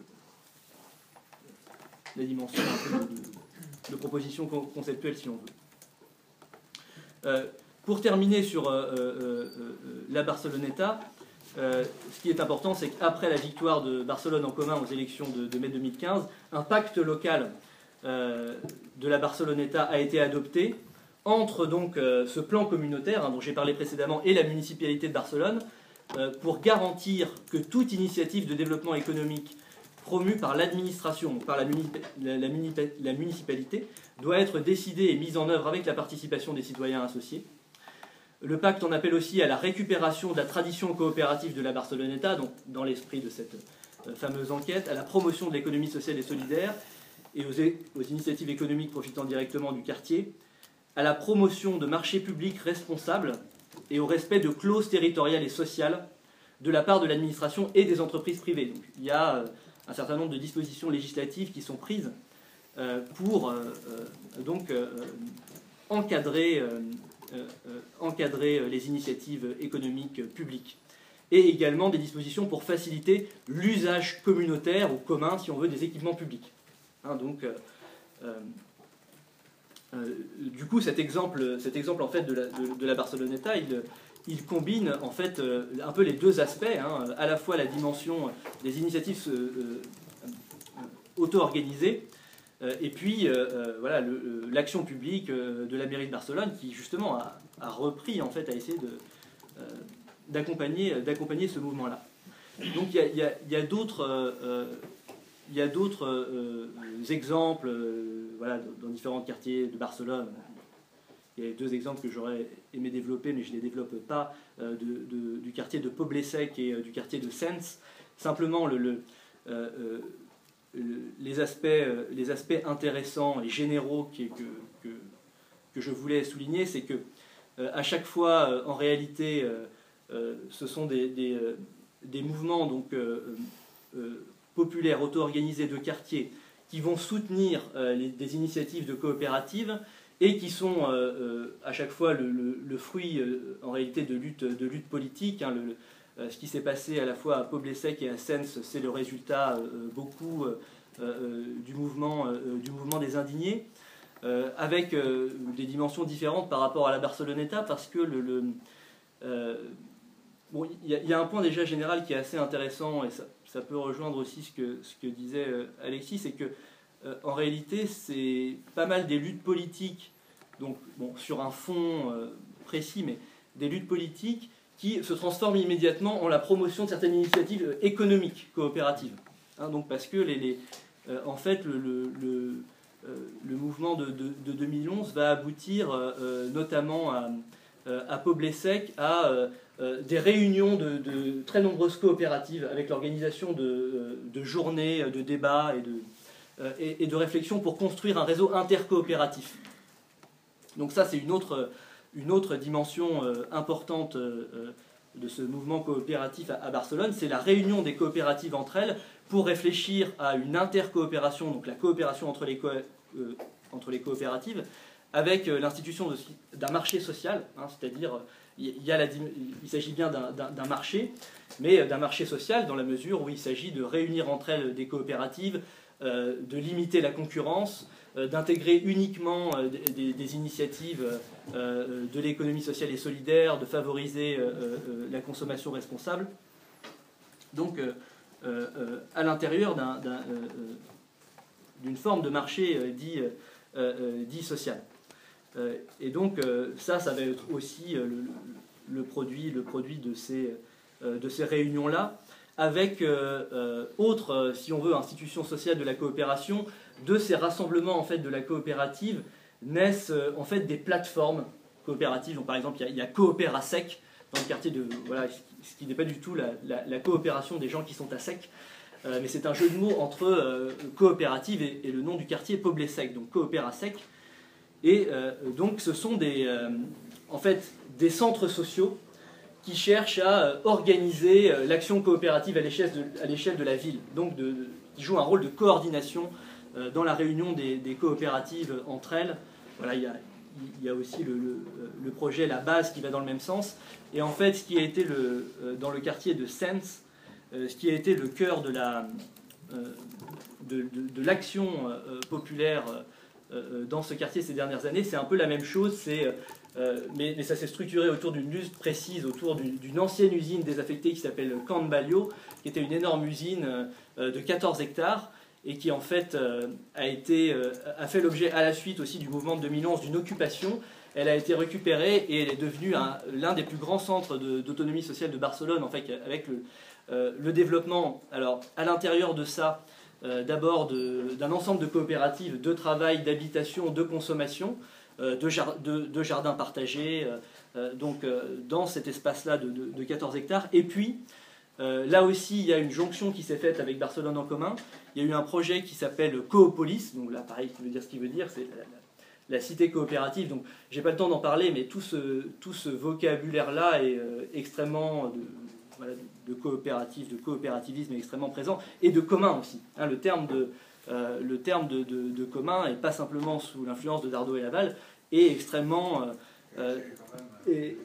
la dimension un peu de, de, de proposition conceptuelle, si on veut. Euh, pour terminer sur euh, euh, euh, la Barceloneta, Euh, ce qui est important, c'est qu'après la victoire de Barcelone en commun aux élections de, de mai deux mille quinze, un pacte local euh, de la Barceloneta a été adopté entre donc euh, ce plan communautaire hein, dont j'ai parlé précédemment et la municipalité de Barcelone euh, pour garantir que toute initiative de développement économique promue par l'administration, par la, muni la, la, muni la municipalité, doit être décidée et mise en œuvre avec la participation des citoyens associés. Le pacte en appelle aussi à la récupération de la tradition coopérative de la Barceloneta, donc dans l'esprit de cette euh, fameuse enquête, à la promotion de l'économie sociale et solidaire et aux, aux initiatives économiques profitant directement du quartier, à la promotion de marchés publics responsables et au respect de clauses territoriales et sociales de la part de l'administration et des entreprises privées. Donc, il y a euh, un certain nombre de dispositions législatives qui sont prises euh, pour euh, euh, donc, euh, encadrer... Euh, euh, euh, encadrer les initiatives économiques publiques. Et également des dispositions pour faciliter l'usage communautaire ou commun, si on veut, des équipements publics. Hein, donc, euh, euh, euh, du coup, cet exemple, cet exemple en fait, de la, de, de la Barceloneta, il, il combine en fait euh, un peu les deux aspects, hein, à la fois la dimension des initiatives euh, euh, auto-organisées, euh, et puis euh, voilà, l'action publique euh, de la mairie de Barcelone, qui justement a, a repris, en fait, a essayé de... Euh, d'accompagner d'accompagner ce mouvement-là. Donc il y a, il y a, il y a d'autres euh, il y a d'autres euh, exemples euh, voilà, dans différents quartiers de Barcelone. Il y a deux exemples que j'aurais aimé développer, mais je ne les développe pas, euh, de, de, du quartier de Poble-sec et euh, du quartier de Sens. Simplement, le, le, euh, le, les, aspects, euh, les aspects intéressants et généraux qui, que, que, que je voulais souligner, c'est que euh, à chaque fois, euh, en réalité, euh, Euh, ce sont des, des, euh, des mouvements donc, euh, euh, populaires, auto-organisés de quartiers qui vont soutenir euh, les, des initiatives de coopératives et qui sont euh, euh, à chaque fois le, le, le fruit euh, en réalité de lutte, de lutte politique. Hein, le, euh, ce qui s'est passé à la fois à Poble-sec et à Sens, c'est le résultat euh, beaucoup euh, euh, du, mouvement, euh, du mouvement des indignés, euh, avec euh, des dimensions différentes par rapport à la Barceloneta, parce que le, le euh, Bon, il y, y a un point déjà général qui est assez intéressant, et ça, ça peut rejoindre aussi ce que, ce que disait euh, Alexis, c'est que euh, en réalité, c'est pas mal des luttes politiques, donc bon, sur un fond euh, précis, mais des luttes politiques qui se transforment immédiatement en la promotion de certaines initiatives économiques coopératives. Hein, donc parce que les, les, euh, en fait, le, le, le, euh, le mouvement de, de, de deux mille onze va aboutir euh, notamment à, à Poble-sec à euh, Euh, des réunions de, de très nombreuses coopératives avec l'organisation de, euh, de journées, de débats et de, euh, et, et de réflexions pour construire un réseau intercoopératif. Donc ça, c'est une autre, une autre dimension euh, importante euh, de ce mouvement coopératif à, à Barcelone, c'est la réunion des coopératives entre elles pour réfléchir à une intercoopération, donc la coopération entre les, co euh, entre les coopératives, avec euh, l'institution d'un marché social, hein, c'est-à-dire Il, y a la, il s'agit bien d'un marché, mais d'un marché social dans la mesure où il s'agit de réunir entre elles des coopératives, euh, de limiter la concurrence, euh, d'intégrer uniquement euh, des, des initiatives euh, de l'économie sociale et solidaire, de favoriser euh, euh, la consommation responsable. Donc, euh, euh, à l'intérieur d'une forme de marché euh, dit, euh, euh, dit social. Euh, et donc euh, ça, ça va être aussi euh, le, le, produit, le produit de ces, euh, de ces réunions-là, avec euh, euh, autres, euh, si on veut, institutions sociales de la coopération. De ces rassemblements en fait, de la coopérative naissent euh, en fait des plateformes coopératives. Donc, par exemple, il y, y a Coopéra-sec dans le quartier de... Voilà, ce qui n'est pas du tout la, la, la coopération des gens qui sont à sec, euh, mais c'est un jeu de mots entre euh, coopérative et, et le nom du quartier Poble-sec, donc Coopéra-sec. Et euh, donc ce sont des, euh, en fait, des centres sociaux qui cherchent à euh, organiser euh, l'action coopérative à l'échelle de, de la ville, donc de, de, qui jouent un rôle de coordination euh, dans la réunion des, des coopératives entre elles. Voilà, il y a, il y a aussi le, le, le projet La Base qui va dans le même sens. Et en fait, ce qui a été le, euh, dans le quartier de Sens, euh, ce qui a été le cœur de la, euh, de, de, de l'action euh, populaire euh, dans ce quartier ces dernières années, c'est un peu la même chose, c'est, euh, mais, mais ça s'est structuré autour d'une lutte précise, autour d'une ancienne usine désaffectée qui s'appelle Can Batlló, qui était une énorme usine euh, de quatorze hectares, et qui en fait euh, a, été, euh, a fait l'objet à la suite aussi du mouvement de deux mille onze d'une occupation. Elle a été récupérée et elle est devenue l'un des plus grands centres d'autonomie sociale de Barcelone, en fait, avec le, euh, le développement, alors à l'intérieur de ça, euh, d'abord d'un ensemble de coopératives de travail, d'habitation, de consommation, euh, de, jar de, de jardins partagés, euh, donc euh, dans cet espace-là de, de, de quatorze hectares. Et puis, Euh, là aussi, il y a une jonction qui s'est faite avec Barcelone en commun. Il y a eu un projet qui s'appelle Coopolis, donc là, pareil, qui veut dire ce qu'il veut dire, c'est la, la, la cité coopérative. Donc, j'ai pas le temps d'en parler, mais tout ce, tout ce vocabulaire-là est euh, extrêmement de, voilà, de, de coopératif, de coopérativisme est extrêmement présent, et de commun aussi. Hein, le terme de, euh, le terme de, de, de commun, et pas simplement sous l'influence de Dardo et Laval, est extrêmement euh, Euh, et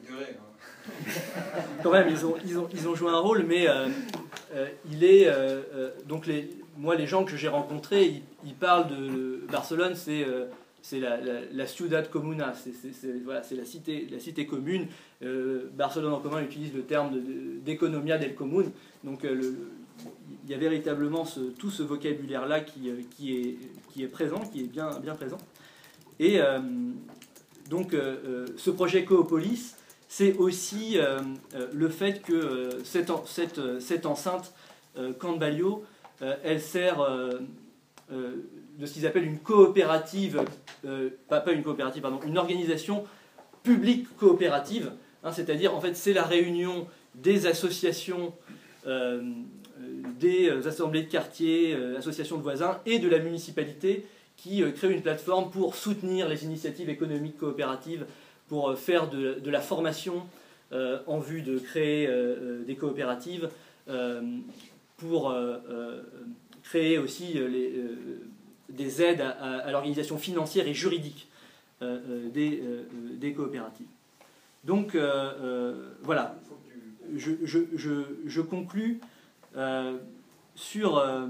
quand même, ils ont, ils ont, ils ont joué un rôle, mais euh, euh, il est euh, euh, donc les, moi les gens que j'ai rencontrés, ils, ils parlent de Barcelone, c'est euh, c'est la, la, la ciudad comuna, c'est voilà, la cité, la cité commune. Euh, Barcelone en commun utilise le terme d'économia de, del común, donc euh, le, il y a véritablement ce, tout ce vocabulaire-là qui, qui, est, qui est présent, qui est bien, bien présent. Et euh, donc euh, ce projet Coopolis, c'est aussi euh, le fait que euh, cette, cette, cette enceinte euh, Can Ballio, euh, elle sert euh, euh, de ce qu'ils appellent une coopérative, euh, pas, pas une coopérative, pardon, une organisation publique coopérative, hein, c'est-à-dire en fait c'est la réunion des associations, euh, des assemblées de quartier, euh, associations de voisins et de la municipalité qui euh, crée une plateforme pour soutenir les initiatives économiques coopératives, pour euh, faire de, de la formation euh, en vue de créer euh, des coopératives, euh, pour euh, euh, créer aussi les, euh, des aides à, à, à l'organisation financière et juridique euh, euh, des, euh, des coopératives. Donc euh, euh, voilà, je, je, je, je conclus euh, sur... Euh,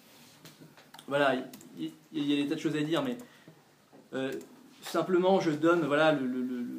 voilà, il y, y a des tas de choses à dire, mais euh, simplement je donne voilà, le, le, le,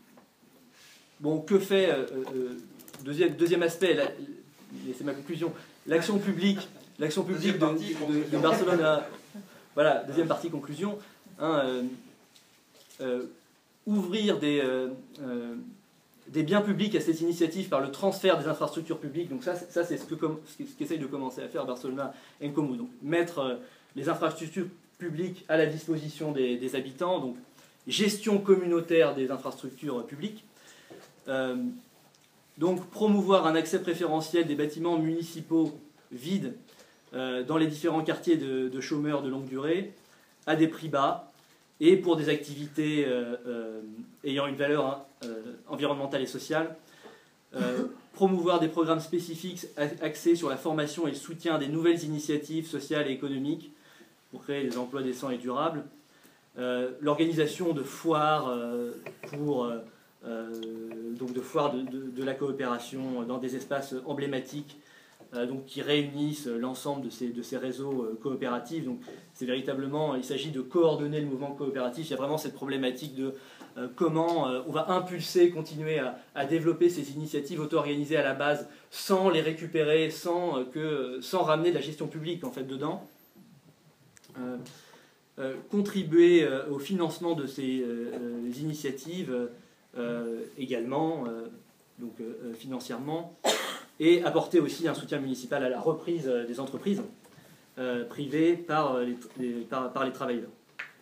bon, que fait... Euh, euh, deuxième, deuxième aspect, c'est ma conclusion, l'action publique, l'action publique de, de, de Barcelone à... Voilà, deuxième partie, conclusion. Hein, euh, euh, ouvrir des, euh, euh, des biens publics à cette initiative par le transfert des infrastructures publiques. Donc ça, ça c'est ce que ce qu'essaye de commencer à faire Barcelona en Comú. Donc mettre euh, les infrastructures publiques à la disposition des, des habitants. Donc gestion communautaire des infrastructures publiques. Euh, donc promouvoir un accès préférentiel des bâtiments municipaux vides euh, dans les différents quartiers de, de chômeurs de longue durée à des prix bas et pour des activités euh, euh, ayant une valeur euh, environnementale et sociale. Euh, promouvoir des programmes spécifiques axés sur la formation et le soutien des nouvelles initiatives sociales et économiques pour créer des emplois décents et durables. Euh, l'organisation de foires euh, pour euh, euh, donc de foires de, de, de la coopération dans des espaces emblématiques euh, donc qui réunissent l'ensemble de ces, de ces réseaux euh, coopératifs. Donc c'est véritablement, il s'agit de coordonner le mouvement coopératif. Il y a vraiment cette problématique de euh, comment euh, on va impulser, continuer à, à développer ces initiatives auto-organisées à la base sans les récupérer, sans, euh, que, sans ramener de la gestion publique en fait dedans. Euh, euh, contribuer euh, au financement de ces euh, euh, initiatives euh, également, euh, donc euh, financièrement, et apporter aussi un soutien municipal à la reprise euh, des entreprises euh, privées par les, les, par, par les travailleurs.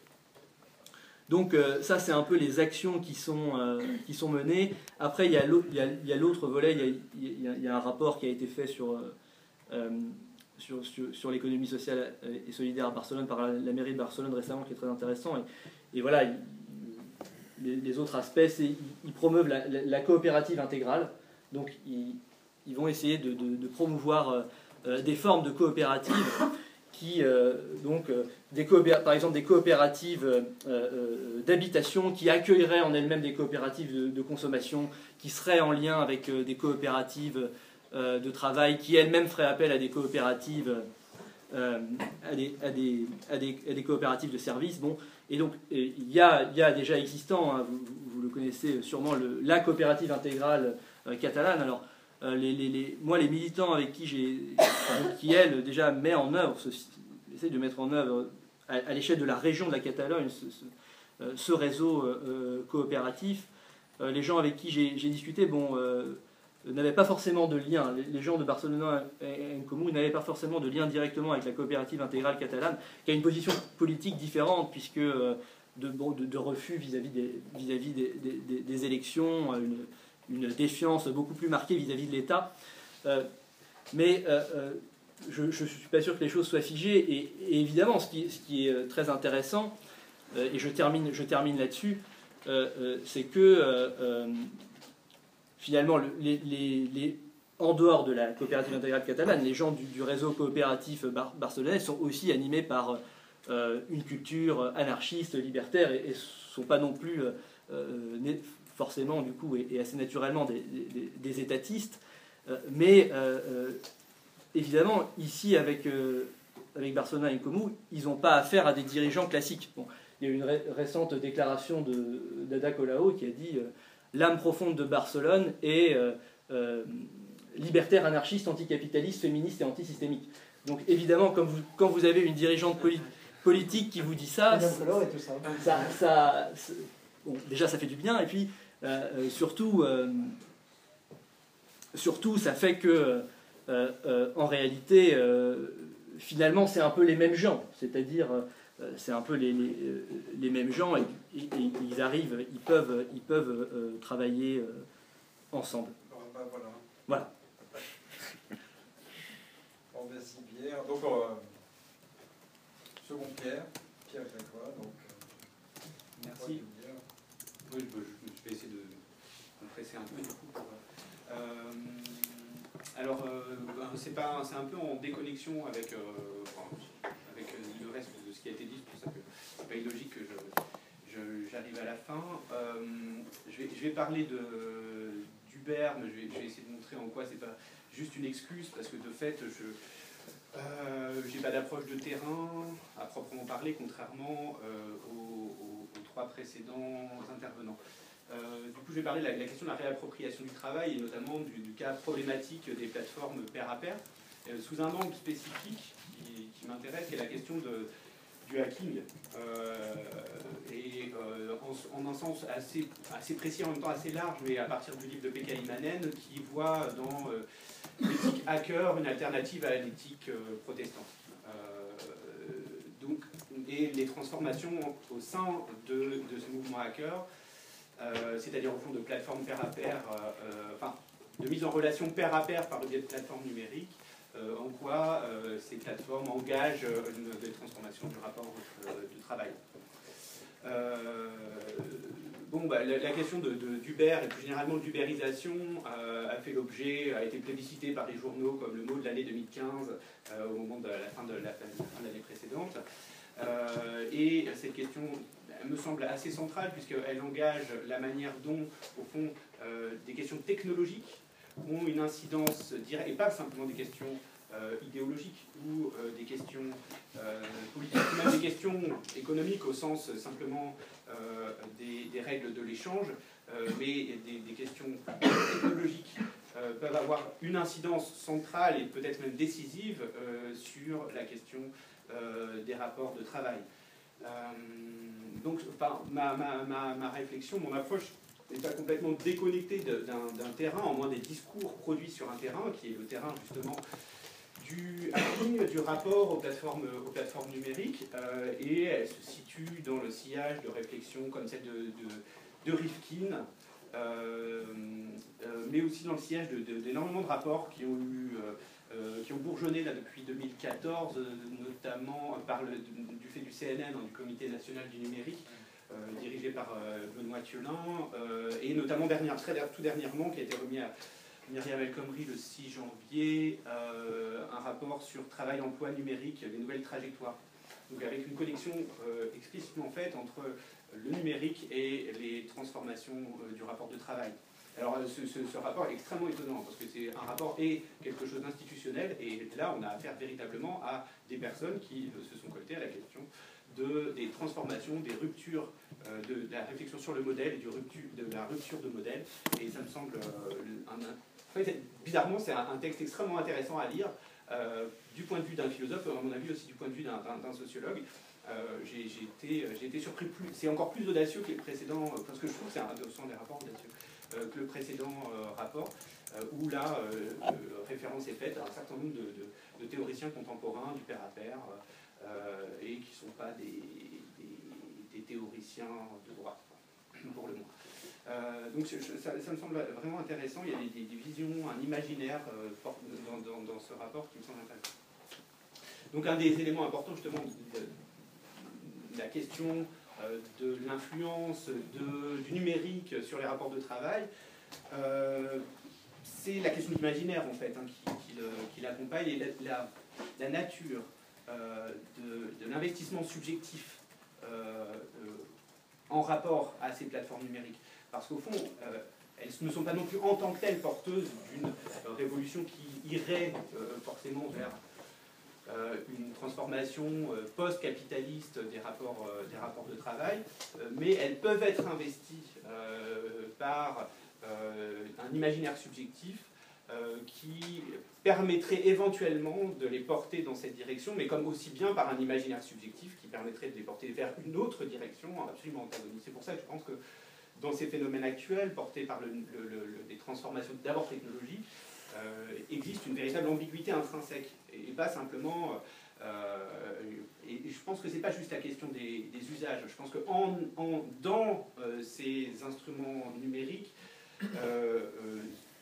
Donc euh, ça, c'est un peu les actions qui sont, euh, qui sont menées. Après, il y a l'autre volet, il y a, il y a, il y a un rapport qui a été fait sur... Euh, sur, sur, sur l'économie sociale et solidaire à Barcelone par la, la mairie de Barcelone récemment, qui est très intéressant. Et, et voilà, il, les, les autres aspects, c'est ils, ils promeuvent la, la, la coopérative intégrale. Donc, ils, ils vont essayer de, de, de promouvoir euh, des formes de coopératives qui, euh, donc, euh, des par exemple, des coopératives euh, euh, d'habitation qui accueilleraient en elles-mêmes des coopératives de, de consommation, qui seraient en lien avec euh, des coopératives euh, de travail, qui elles-mêmes feraient appel à des coopératives, euh, à, des, à, des, à, des, à des coopératives de services. Bon, et donc, il y a, il y a déjà existant, hein, vous, vous le connaissez sûrement, le, la coopérative intégrale euh, catalane. Alors, Euh, les, les, les, moi, les militants avec qui j'ai, qui elles déjà met en œuvre, ce, essaient de mettre en œuvre à, à l'échelle de la région de la Catalogne ce, ce, ce réseau euh, coopératif. Euh, les gens avec qui j'ai discuté, bon, euh, n'avaient pas forcément de lien. Les, les gens de Barcelona en Comú n'avaient pas forcément de lien directement avec la coopérative intégrale catalane, qui a une position politique différente puisque euh, de, bon, de, de refus vis-à-vis des, vis-à-vis des, des, des, des élections. Une, une défiance beaucoup plus marquée vis-à-vis de l'État. Euh, mais euh, euh, je ne suis pas sûr que les choses soient figées. Et, et évidemment, ce qui, ce qui est très intéressant, euh, et je termine, je termine là-dessus, euh, euh, c'est que euh, euh, finalement, le, les, les, les, en dehors de la coopérative intégrale catalane, les gens du, du réseau coopératif bar barcelonais sont aussi animés par euh, une culture anarchiste, libertaire, et ne sont pas non plus... Euh, forcément du coup et, et assez naturellement des, des, des étatistes, euh, mais euh, euh, évidemment ici avec, euh, avec Barcelona et Comú, ils n'ont pas affaire à des dirigeants classiques. Bon, il y a eu une ré récente déclaration d'Ada Colau qui a dit euh, l'âme profonde de Barcelone est euh, euh, libertaire, anarchiste, anticapitaliste, féministe et antisystémique. Donc évidemment, comme vous, quand vous avez une dirigeante poli politique qui vous dit ça, ça, ça, ça bon, déjà ça fait du bien, et puis euh, surtout, euh, surtout ça fait que euh, euh, en réalité, euh, finalement c'est un peu les mêmes gens, c'est-à-dire euh, c'est un peu les, les, les mêmes gens, et, et, et ils arrivent, ils peuvent, ils peuvent euh, travailler euh, ensemble. Bah, voilà. Voilà. Bon, merci Pierre. Donc, euh, second Pierre, Pierre avec toi. Donc, euh, merci. Oui, je, je vais essayer de compresser un peu du coup. Pour, euh, alors, euh, c'est pas, c'est un peu en déconnexion avec, euh, enfin, avec le reste de ce qui a été dit, c'est pour ça que c'est pas illogique que je, j'arrive à la fin. Euh, je, vais, je vais parler de d'Uber, mais je vais, je vais essayer de montrer en quoi c'est pas juste une excuse, parce que de fait, je euh, j'ai pas d'approche de terrain à proprement parler, contrairement euh, aux, aux, aux trois précédents intervenants. Euh, du coup, je vais parler de la, la question de la réappropriation du travail, et notamment du, du cas problématique des plateformes pair à pair, euh, sous un angle spécifique qui, qui m'intéresse, qui est la question de, du hacking, euh, et euh, en, en un sens assez, assez précis, en même temps assez large, mais à partir du livre de Pekka Immonen, qui voit dans euh, l'éthique hacker une alternative à l'éthique euh, protestante. Euh, donc, et les transformations au sein de, de ce mouvement hacker, euh, c'est-à-dire au fond de plateformes pair à pair, euh, enfin, de mise en relation pair à pair par le biais de plateformes numériques, euh, en quoi euh, ces plateformes engagent une, des transformations du rapport euh, de travail. Euh, bon, bah, la, la question de, de, d'Uber et plus généralement d'ubérisation euh, a fait l'objet, a été plébiscitée par les journaux comme le mot de l'année deux mille quinze euh, au moment de la fin de la, fin de l'année précédente. Euh, et cette question elle me semble assez centrale puisqu'elle engage la manière dont, au fond, euh, des questions technologiques ont une incidence directe, et pas simplement des questions euh, idéologiques ou euh, des questions euh, politiques, ou même des questions économiques au sens simplement euh, des, des règles de l'échange, euh, mais des, des questions technologiques euh, peuvent avoir une incidence centrale et peut-être même décisive euh, sur la question euh, des rapports de travail. Euh, donc, enfin, ma, ma, ma, ma réflexion, mon approche n'est pas complètement déconnectée d'un terrain, en moins des discours produits sur un terrain, qui est le terrain justement du hacking, du rapport aux plateformes, aux plateformes numériques, euh, et elle se situe dans le sillage de réflexions comme celle de, de, de Rifkin, euh, euh, mais aussi dans le sillage d'énormément de, de, de rapports qui ont eu... Euh, Euh, qui ont bourgeonné là, depuis deux mille quatorze, euh, notamment par le, du fait du C N N, hein, du Comité national du numérique, euh, dirigé par euh, Benoît Thiolin, euh, et notamment dernière, très, tout dernièrement, qui a été remis à Myriam El Khomri le six janvier, euh, un rapport sur travail-emploi numérique, les nouvelles trajectoires. Donc avec une connexion euh, explicitement faite entre le numérique et les transformations euh, du rapport de travail. Alors ce, ce, ce rapport est extrêmement étonnant parce que c'est un rapport et quelque chose d'institutionnel, et là on a affaire véritablement à des personnes qui euh, se sont coltées à la question de, des transformations, des ruptures, euh, de, de la réflexion sur le modèle et du rupture, de la rupture de modèle, et ça me semble euh, un, un, en fait, bizarrement c'est un, un texte extrêmement intéressant à lire euh, du point de vue d'un philosophe, à mon avis aussi du point de vue d'un sociologue. Euh, j'ai été, été surpris, plus, c'est encore plus audacieux que les précédents, parce que je trouve que c'est un, ce sont des rapports audacieux. Euh, que le précédent euh, rapport, euh, où là, euh, euh, référence est faite à un certain nombre de, de, de théoriciens contemporains du pair à pair, euh, et qui ne sont pas des, des, des théoriciens de droite, pour le moins. Euh, donc ça, ça me semble vraiment intéressant, il y a des, des, des visions, un imaginaire euh, fort dans, dans, dans ce rapport qui me semble intéressant. Donc un des éléments importants justement de, de la question Euh, de l'influence du numérique sur les rapports de travail, euh, c'est la question de l'imaginaire en fait hein, qui, qui, le, qui l'accompagne, et la, la, la nature euh, de, de l'investissement subjectif euh, euh, en rapport à ces plateformes numériques. parce qu'au fond, euh, elles ne sont pas non plus en tant que telles porteuses d'une euh, révolution qui irait euh, forcément vers euh, une transformation euh, post-capitaliste des rapports, euh, des rapports de travail, euh, mais elles peuvent être investies euh, par euh, un imaginaire subjectif euh, qui permettrait éventuellement de les porter dans cette direction, mais comme aussi bien par un imaginaire subjectif qui permettrait de les porter vers une autre direction absolument antagoniste. C'est pour ça que je pense que dans ces phénomènes actuels, portés par le, le, le, des transformations d'abord technologiques, euh, existe une véritable ambiguïté intrinsèque, et, et pas simplement... Euh, et, et je pense que ce n'est pas juste la question des, des usages. Je pense que en, en, dans euh, ces instruments numériques, euh, euh,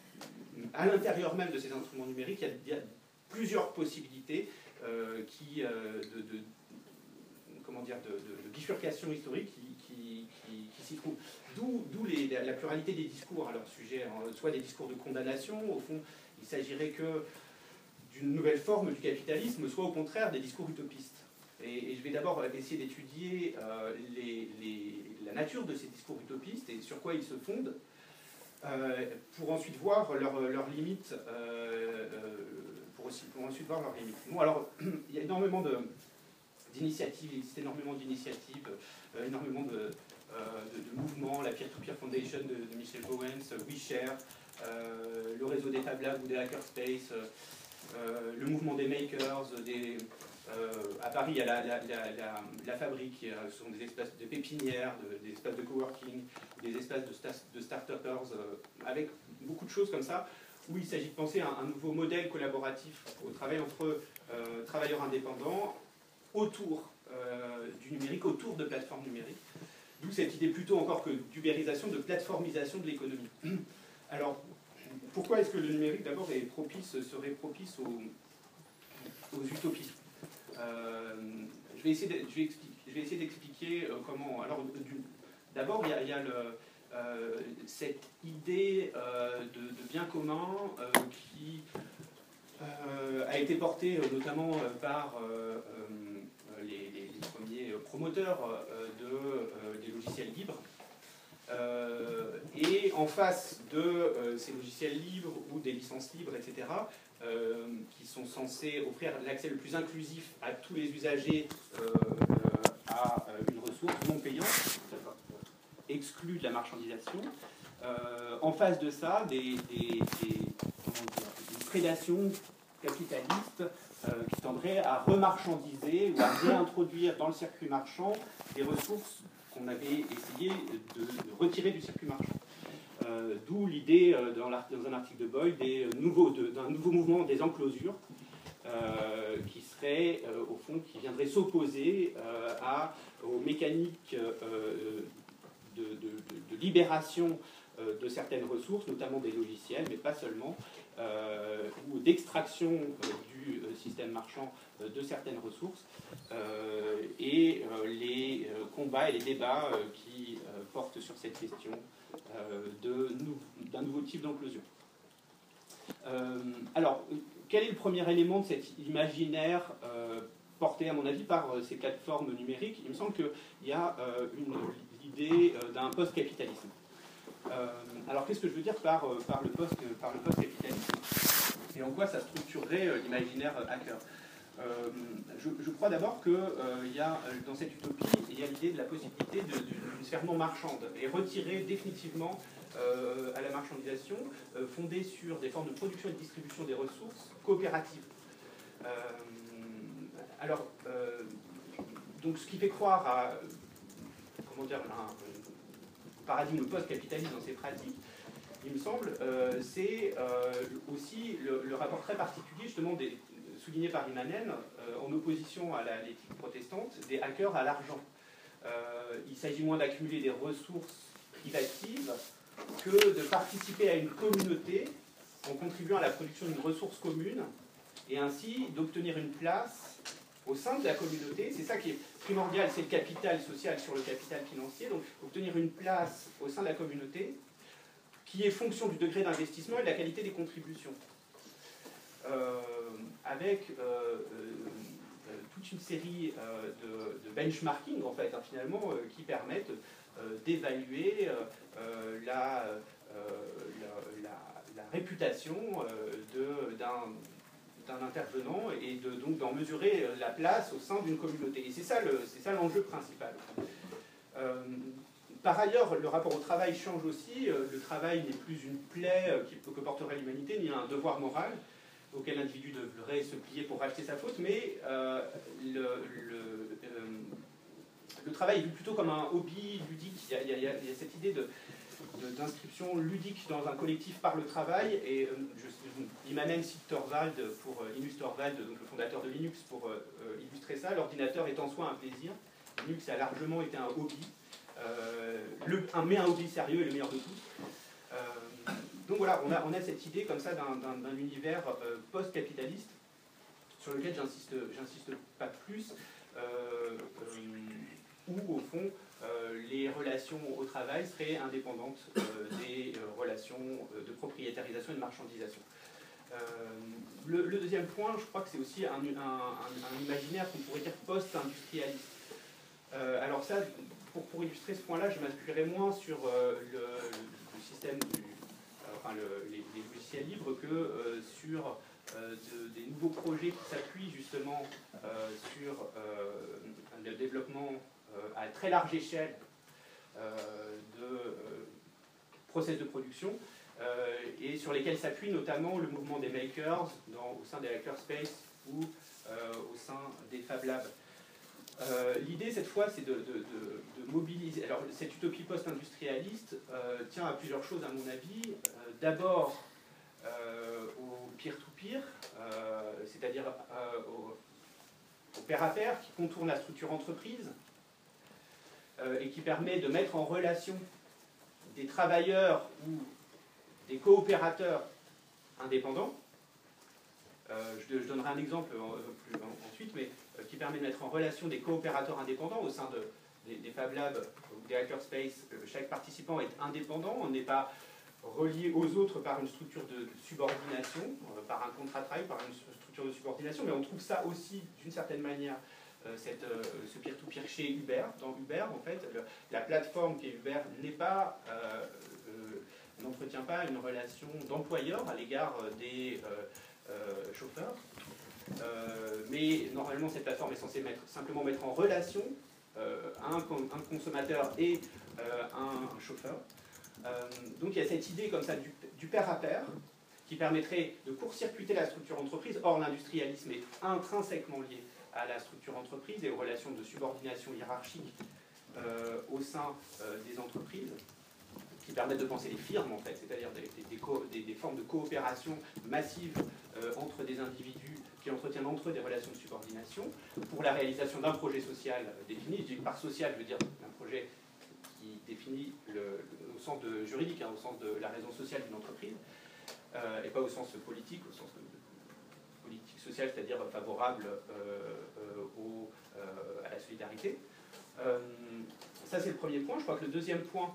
à l'intérieur même de ces instruments numériques, il y a, il y a plusieurs possibilités euh, qui, euh, de, de, comment dire, de, de, de bifurcation historique qui, qui, qui, qui s'y trouvent. D'où la, la pluralité des discours à leur sujet, hein, soit des discours de condamnation, au fond, il s'agirait que d'une nouvelle forme du capitalisme, soit au contraire des discours utopistes. Et, et je vais d'abord essayer d'étudier euh, les, les, la nature de ces discours utopistes et sur quoi ils se fondent, euh, pour ensuite voir leurs leur limites, euh, pour, aussi, pour ensuite voir leurs limites. Bon, alors, il y a énormément d'initiatives, il existe énormément d'initiatives, euh, énormément de, euh, de, de mouvements, la Peer-to-Peer Foundation de, de Michel Bowens, WeShare, euh, le réseau des Fab Labs ou des Hackerspace, euh, Euh, le mouvement des makers, des, euh, à Paris il y a la, la, la, la, la fabrique, euh, ce sont des espaces de pépinières, de, des espaces de coworking, des espaces de, sta de start-upers, euh, avec beaucoup de choses comme ça, où il s'agit de penser à un, un nouveau modèle collaboratif au travail entre euh, travailleurs indépendants autour euh, du numérique, autour de plateformes numériques, d'où cette idée plutôt encore que d'ubérisation, de plateformisation de l'économie. Alors, pourquoi est-ce que le numérique, d'abord, est propice, serait propice aux, aux utopies? euh, Je vais essayer de, je vais expliquer, je vais essayer d'expliquer euh, comment... Alors, d'abord, il y a, il y a le, euh, cette idée euh, de, de bien commun euh, qui euh, a été portée euh, notamment euh, par euh, euh, les, les, les premiers promoteurs euh, de, euh, des logiciels libres. Euh, et en face de euh, ces logiciels libres ou des licences libres, et cetera, euh, qui sont censés offrir l'accès le plus inclusif à tous les usagers euh, à une ressource non payante, exclue de la marchandisation. Euh, en face de ça, des, des, des, comment dire, une prédation capitaliste euh, qui tendrait à remarchandiser ou à réintroduire dans le circuit marchand des ressources qu'on avait essayé de, de retirer du circuit marchand. Euh, D'où l'idée, euh, dans, dans un article de Boyle, d'un nouveau, de, nouveau mouvement des enclosures, euh, qui serait, euh, au fond, qui viendrait s'opposer euh, aux mécaniques euh, de, de, de, de libération euh, de certaines ressources, notamment des logiciels, mais pas seulement, euh, ou d'extraction euh, du système marchand euh, de certaines ressources, euh, et euh, les euh, combats et les débats euh, qui euh, portent sur cette question euh, d'un nou nouveau type d'enclosion. Euh, alors, quel est le premier élément de cet imaginaire euh, porté, à mon avis, par euh, ces plateformes numériques? Il me semble qu'il y a euh, l'idée euh, d'un post-capitalisme. Euh, alors, qu'est-ce que je veux dire par, euh, par le post, par le post-capitalisme, et en quoi ça structurerait euh, l'imaginaire hacker? Euh, je, je crois d'abord qu'il euh, y a, dans cette utopie, il y a l'idée de la possibilité d'une sphère non marchande, et retirer définitivement euh, à la marchandisation, euh, fondée sur des formes de production et de distribution des ressources coopératives. Euh, alors, euh, donc ce qui fait croire à, comment dire, un, un paradigme post-capitaliste dans ses pratiques, il me semble, euh, c'est euh, aussi le, le rapport très particulier, justement, des, souligné par Immanen, euh, en opposition à l'éthique protestante, des hackers à l'argent. Euh, il s'agit moins d'accumuler des ressources privatives que de participer à une communauté en contribuant à la production d'une ressource commune, et ainsi d'obtenir une place au sein de la communauté. C'est ça qui est primordial, c'est le capital social sur le capital financier, donc obtenir une place au sein de la communauté qui est fonction du degré d'investissement et de la qualité des contributions. Euh, avec euh, euh, toute toute une série euh, de, de benchmarking, en fait, hein, finalement, euh, qui permettent euh, d'évaluer euh, la, euh, la, la, la réputation euh, d'un d'un intervenant et de, donc d'en mesurer la place au sein d'une communauté. Et c'est ça, le, c'est ça l'enjeu principal. Euh, par ailleurs, le rapport au travail change aussi. Le travail n'est plus une plaie que porterait l'humanité, ni un devoir moral auquel l'individu devrait se plier pour racheter sa faute, mais euh, le, le, euh, le travail est vu plutôt comme un hobby ludique. Il y a, il y a, il y a cette idée de d'inscription ludique dans un collectif par le travail, et euh, je, il m'amène cite Torvald, pour, euh, Linus Torvald, donc le fondateur de Linux, pour euh, illustrer ça. L'ordinateur est en soi un plaisir. Linux a largement été un hobby, euh, le, un, mais un hobby sérieux et le meilleur de tous. Euh, donc voilà, on a, on a cette idée comme ça d'un univers euh, post-capitaliste sur lequel j'insiste j'insiste pas plus, euh, euh, où au fond Euh, les relations au travail seraient indépendantes euh, des euh, relations de propriétarisation et de marchandisation. Euh, le, le deuxième point, je crois que c'est aussi un, un, un, un imaginaire qu'on pourrait dire post-industrialiste. Euh, alors ça, pour, pour illustrer ce point-là, je m'appuierai moins sur euh, le, le système du, euh, enfin le, les, les logiciels libres que euh, sur euh, de, des nouveaux projets qui s'appuient justement euh, sur euh, le développement à très large échelle euh, de euh, process de production euh, et sur lesquels s'appuie notamment le mouvement des makers dans, au sein des hackerspace ou euh, au sein des Fab Labs. Euh, L'idée cette fois c'est de, de, de, de mobiliser. Alors cette utopie post-industrialiste euh, tient à plusieurs choses à mon avis. Euh, D'abord euh, au peer-to-peer, euh, c'est-à-dire euh, au, au pair-à-pair qui contourne la structure entreprise euh, et qui permet de mettre en relation des travailleurs ou des coopérateurs indépendants. Euh, je, je donnerai un exemple en, plus, en, ensuite, mais euh, qui permet de mettre en relation des coopérateurs indépendants au sein de, des, des Fab Labs ou des hackerspace. Euh, chaque participant est indépendant, on n'est pas relié aux autres par une structure de, de subordination, euh, par un contrat de travail, par une structure de subordination, mais on trouve ça aussi, d'une certaine manière, euh, cette, euh, ce peer-to-peer chez Uber. Dans Uber, en fait, le, la plateforme qui est Uber n'est pas... Euh, euh, n'entretient pas une relation d'employeur à l'égard des... Euh, Euh, chauffeur. Euh, mais normalement, cette plateforme est censée mettre, simplement mettre en relation euh, un, un consommateur et euh, un chauffeur. Euh, donc il y a cette idée comme ça du, du pair à pair qui permettrait de court-circuiter la structure entreprise. Or, l'industrialisme est intrinsèquement lié à la structure entreprise et aux relations de subordination hiérarchique euh, au sein euh, des entreprises, qui permettent de penser les firmes, en fait, c'est-à-dire des, des, des, des formes de coopération massive euh, entre des individus qui entretiennent entre eux des relations de subordination pour la réalisation d'un projet social défini. Je dis par social, je veux dire un projet qui définit le, au sens de, juridique, hein, au sens de la raison sociale d'une entreprise, euh, et pas au sens politique, au sens de, de politique sociale, c'est-à-dire favorable euh, euh, au, euh, à la solidarité. Euh, ça, c'est le premier point. Je crois que le deuxième point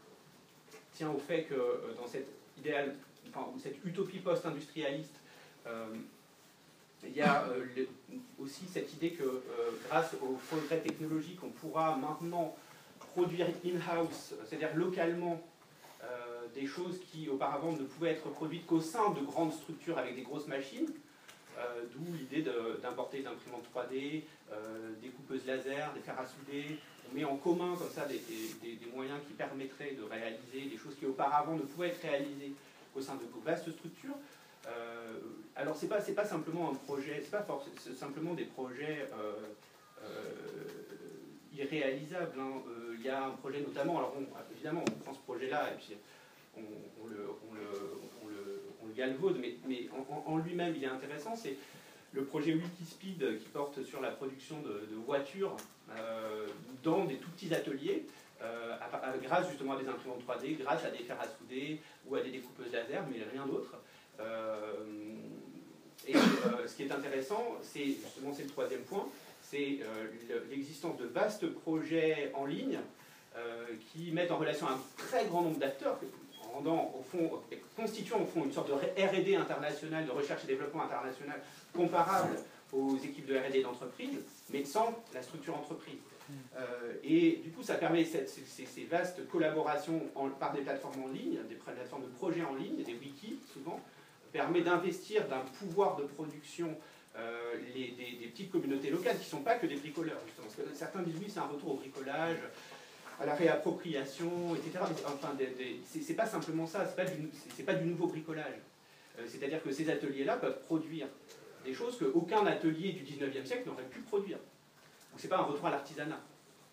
tient au fait que euh, dans cette idéal, enfin, cette utopie post-industrialiste, euh, il y a euh, le, aussi cette idée que euh, grâce aux progrès technologiques, on pourra maintenant produire in-house, c'est-à-dire localement, euh, des choses qui auparavant ne pouvaient être produites qu'au sein de grandes structures avec des grosses machines, euh, d'où l'idée d'importer des imprimantes trois D, euh, des coupeuses laser, des fers à souder. On met en commun comme ça des, des, des moyens qui permettraient de réaliser des choses qui auparavant ne pouvaient être réalisées au sein de vastes structures. Euh, alors c'est pas c'est pas simplement un projet, c'est pas forcément simplement des projets euh, euh, irréalisables. Hein. Euh, il y a un projet notamment, alors on, évidemment on prend ce projet-là et puis on, on, le, on, le, on, le, on le galvaude, mais, mais en, en lui-même il est intéressant. C'est le projet Wikispeed qui porte sur la production de, de voitures euh, dans des tout petits ateliers, euh, à, à, grâce justement à des imprimantes trois D, grâce à des fers à souder ou à des découpeuses laser, mais rien d'autre. Euh, et euh, ce qui est intéressant, c'est justement c'est le troisième point, c'est euh, l'existence de vastes projets en ligne euh, qui mettent en relation un très grand nombre d'acteurs, rendant au fond, constituant au fond une sorte de R et D international, de recherche et développement international comparable aux équipes de R et D d'entreprise, mais sans la structure entreprise. Euh, et du coup, ça permet cette, ces, ces vastes collaborations en, par des plateformes en ligne, des plateformes de projets en ligne, des wikis souvent, permet d'investir d'un pouvoir de production euh, les, des, des petites communautés locales qui ne sont pas que des bricoleurs, justement. Parce que certains disent oui, c'est un retour au bricolage, à la réappropriation, et cetera. Mais, enfin, c'est pas simplement ça, c'est pas, pas du nouveau bricolage. Euh, C'est-à-dire que ces ateliers-là peuvent produire des choses qu'aucun atelier du dix-neuvième siècle n'aurait pu produire. Donc c'est pas un retour à l'artisanat. D'accord ?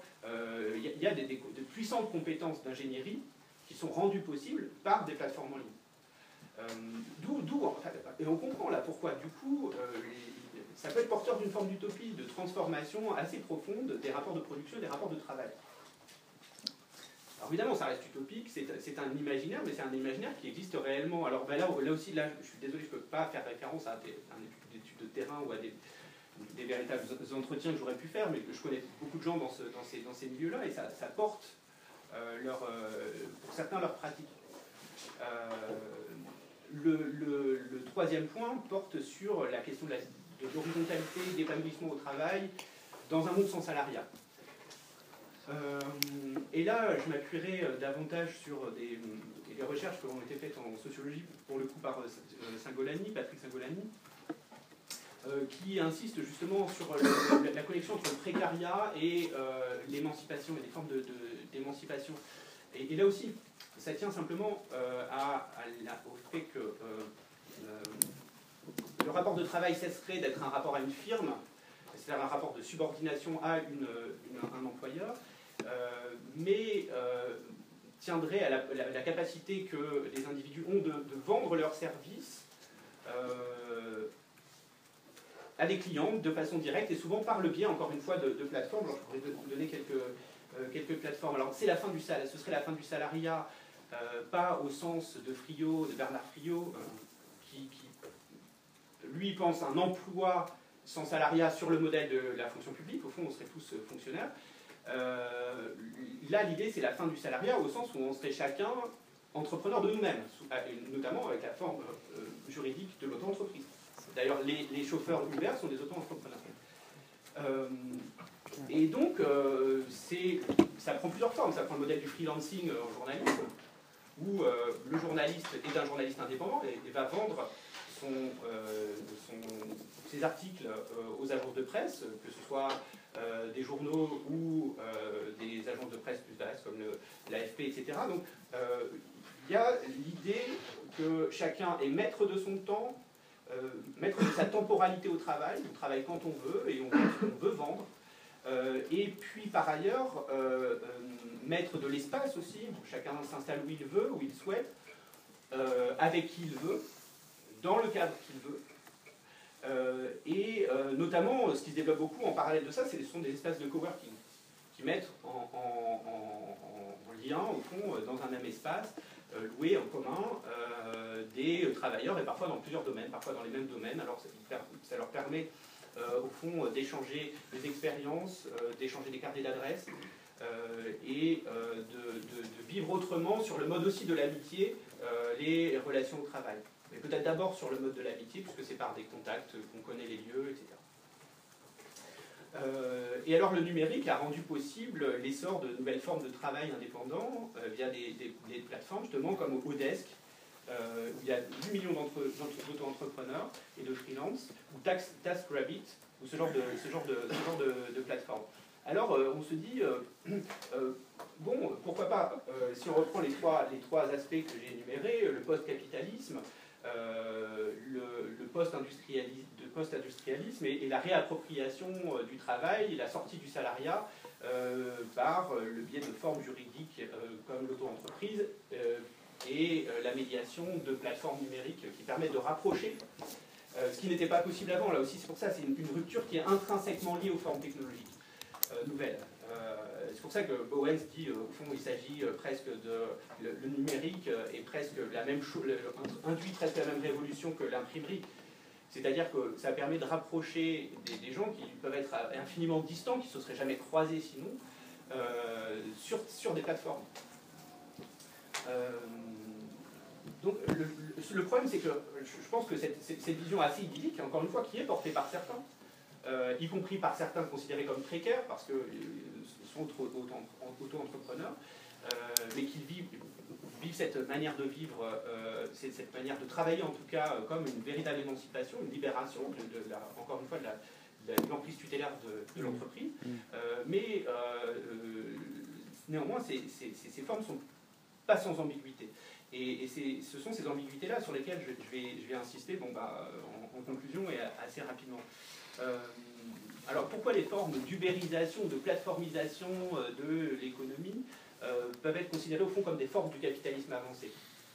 euh, y, y a des, des, de puissantes compétences d'ingénierie qui sont rendues possibles par des plateformes en ligne. Euh, D'où, enfin, et on comprend là pourquoi, du coup, euh, les, ça peut être porteur d'une forme d'utopie, de transformation assez profonde des rapports de production et des rapports de travail. Alors évidemment, ça reste utopique, c'est un imaginaire, mais c'est un imaginaire qui existe réellement. Alors ben là, là aussi, là, je suis désolé, je ne peux pas faire référence à des, à des études de terrain ou à des, des véritables entretiens que j'aurais pu faire, mais que je connais beaucoup de gens dans, ce, dans ces, dans ces milieux-là, et ça, ça porte, euh, leur, euh, pour certains, leur pratique. Euh, le, le, le troisième point porte sur la question de l'horizontalité, d'épanouissement au travail, dans un monde sans salariat. Euh, et là, je m'appuierai davantage sur des, des recherches qui ont été faites en sociologie, pour le coup par Singolani, Patrick Singolani, euh, qui insiste justement sur le, la, la connexion entre le précariat et euh, l'émancipation, et des formes d'émancipation. De, de, et, et là aussi, ça tient simplement euh, à, à la, au fait que euh, euh, le rapport de travail cesserait d'être un rapport à une firme, c'est-à-dire un rapport de subordination à une, une, un employeur, euh, mais euh, tiendrait à la, la, la capacité que les individus ont de, de vendre leurs services euh, à des clients de façon directe et souvent par le biais, encore une fois, de, de plateformes. Alors, je pourrais vous donner quelques, euh, quelques plateformes. Alors, c'est la fin du salariat, ce serait la fin du salariat, euh, pas au sens de Friot, de Bernard Friot, euh, qui, qui, lui, pense un emploi sans salariat sur le modèle de la fonction publique. Au fond, on serait tous fonctionnaires. Euh, là, l'idée, c'est la fin du salariat au sens où on serait chacun entrepreneur de nous-mêmes, notamment avec la forme euh, juridique de l'auto-entreprise. D'ailleurs, les, les chauffeurs Uber sont des auto-entrepreneurs. Euh, et donc, euh, ça prend plusieurs formes. Ça prend le modèle du freelancing en journalisme, où euh, le journaliste est un journaliste indépendant et, et va vendre son, euh, son, ses articles euh, aux agences de presse, que ce soit euh, des journaux ou euh, des agences de presse plus vastes comme l'A F P, et cetera. Donc, euh, il y a l'idée que chacun est maître de son temps, euh, maître de sa temporalité au travail, on travaille quand on veut et on, on veut vendre. Euh, et puis par ailleurs, euh, euh, maître de l'espace aussi, chacun s'installe où il veut, où il souhaite, euh, avec qui il veut, dans le cadre qu'il veut. Euh, et euh, notamment, ce qui se développe beaucoup en parallèle de ça, ce sont des espaces de coworking, qui mettent en, en, en, en lien, au fond, dans un même espace, euh, loué en commun, euh, des travailleurs, et parfois dans plusieurs domaines, parfois dans les mêmes domaines. Alors ça, ça leur permet, euh, au fond, d'échanger des expériences, euh, d'échanger des carnets d'adresses, euh, et euh, de, de, de vivre autrement sur le mode aussi de l'amitié, euh, les relations au travail. Mais peut-être d'abord sur le mode de l'amitié, puisque c'est par des contacts qu'on connaît les lieux, et cetera. Euh, et alors le numérique a rendu possible l'essor de nouvelles formes de travail indépendant euh, via des, des, des plateformes justement comme Odesk, euh, où il y a huit millions d'auto-entrepreneurs et de freelance, ou TaskRabbit, ou ce genre de, ce genre de, ce genre de, de plateforme. Alors euh, on se dit, euh, euh, bon, pourquoi pas, euh, si on reprend les trois, les trois aspects que j'ai énumérés, le post-capitalisme, Euh, le, le post-industrialisme post et, et la réappropriation euh, du travail, la sortie du salariat euh, par euh, le biais de formes juridiques euh, comme l'auto-entreprise euh, et euh, la médiation de plateformes numériques qui permettent de rapprocher, euh, ce qui n'était pas possible avant. Là aussi, c'est pour ça, c'est une, une rupture qui est intrinsèquement liée aux formes technologiques euh, nouvelles. Euh, c'est pour ça que Bowens dit, euh, au fond, il s'agit euh, presque de... Le, le numérique euh, est presque la même chose, induit presque la même révolution que l'imprimerie. C'est-à-dire que ça permet de rapprocher des, des gens qui peuvent être infiniment distants, qui ne se seraient jamais croisés sinon, euh, sur, sur des plateformes. Euh, donc le, le, le problème, c'est que je pense que cette, cette, cette vision assez idyllique, encore une fois, qui est portée par certains, euh, y compris par certains considérés comme précaires, parce qu'ils euh, sont auto-entrepreneurs, euh, mais qui vivent, vivent cette manière de vivre, euh, cette, cette manière de travailler en tout cas, euh, comme une véritable émancipation, une libération, de, de la, encore une fois, de la de l'emprise tutélaire de, de l'entreprise. Mmh. Euh, mais euh, euh, néanmoins, ces, ces, ces formes ne sont pas sans ambiguïté. Et, et ce sont ces ambiguïtés-là sur lesquelles je, je, vais, je vais insister bon, bah, en, en conclusion et assez rapidement. Euh, alors pourquoi les formes d'ubérisation, de plateformisation de l'économie euh, peuvent être considérées au fond comme des formes du capitalisme avancé?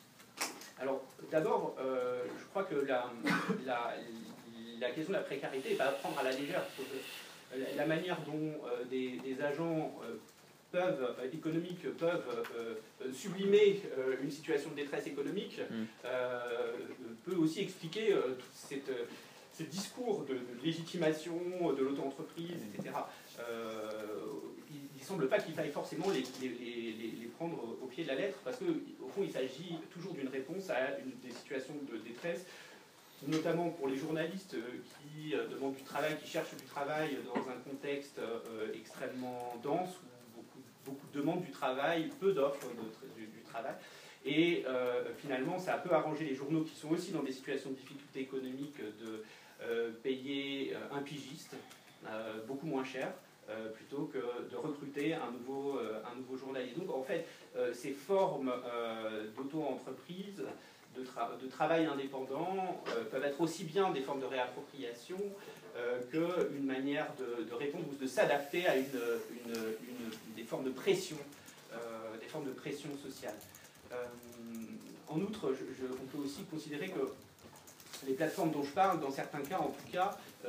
Alors d'abord, euh, je crois que la, la, la question de la précarité n'est pas à prendre à la légère. Parce que la, la manière dont euh, des, des agents euh, peuvent, euh, économiques peuvent euh, sublimer euh, une situation de détresse économique euh, peut aussi expliquer euh, tout cette, ce discours de, de légitimation de l'auto-entreprise, et cetera. Euh, il ne semble pas qu'il faille forcément les, les, les, les prendre au pied de la lettre, parce qu'au fond, il s'agit toujours d'une réponse à une, des situations de détresse, notamment pour les journalistes qui demandent du travail, qui cherchent du travail dans un contexte euh, extrêmement dense, où beaucoup, beaucoup de demandes du travail, peu d'offres du, du travail. Et euh, finalement, ça a peu arrangé les journaux qui sont aussi dans des situations de difficulté économique de euh, payer un pigiste euh, beaucoup moins cher, euh, plutôt que de recruter un nouveau, euh, un nouveau journalier. Donc en fait, euh, ces formes euh, d'auto-entreprise, de, tra de travail indépendant, euh, peuvent être aussi bien des formes de réappropriation euh, qu'une manière de, de répondre ou de s'adapter à une, une, une, des formes de pression, euh, des formes de pression sociale. Euh, en outre, je, je, on peut aussi considérer que les plateformes dont je parle, dans certains cas en tout cas, euh,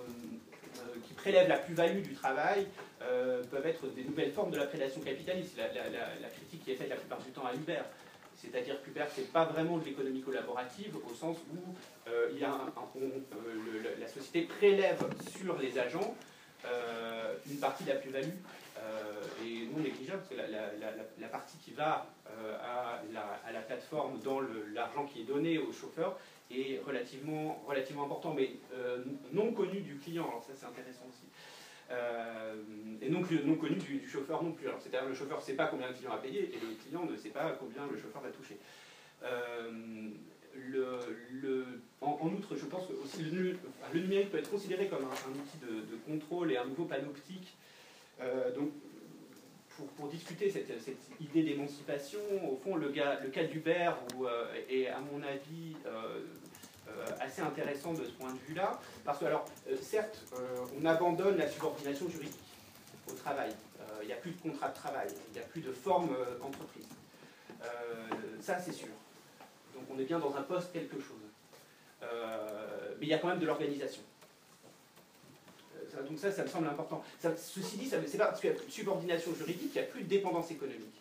euh, qui prélèvent la plus-value du travail, euh, peuvent être des nouvelles formes de la prédation capitaliste. La, la, la, la critique qui est faite la plupart du temps à Uber. C'est-à-dire qu'Uber, ce n'est pas vraiment de l'économie collaborative, au sens où euh, il y a un, un, on, euh, le, la société prélève sur les agents euh, une partie de la plus-value, euh, et non négligeable, parce que la, la, la, la partie qui va euh, à, la, à la plateforme dans l'argent qui est donné aux chauffeurs est relativement, relativement important, mais euh, non connu du client. Alors ça, c'est intéressant aussi. Euh, et non, non connu du, du chauffeur non plus. C'est-à-dire le chauffeur ne sait pas combien le client a payé et le client ne sait pas combien le chauffeur va toucher. Euh, le, le, en, en outre, je pense que aussi le, le numérique peut être considéré comme un, un outil de, de contrôle et un nouveau panoptique. Euh, donc, pour, pour discuter cette, cette idée d'émancipation, au fond, le, gars, le cas d'Uber euh, est, à mon avis, euh, Euh, assez intéressant de ce point de vue-là, parce que, alors, euh, certes, euh, on abandonne la subordination juridique au travail. Euh, il n'y a plus de contrat de travail, il n'y a plus de forme euh, entreprise. Euh, ça, c'est sûr. Donc, on est bien dans un poste quelque chose. Euh, mais il y a quand même de l'organisation. Euh, donc ça, ça me semble important. Ça, ceci dit, c'est pas parce qu'il n'y a plus de subordination juridique qu'il n'y a plus de dépendance économique.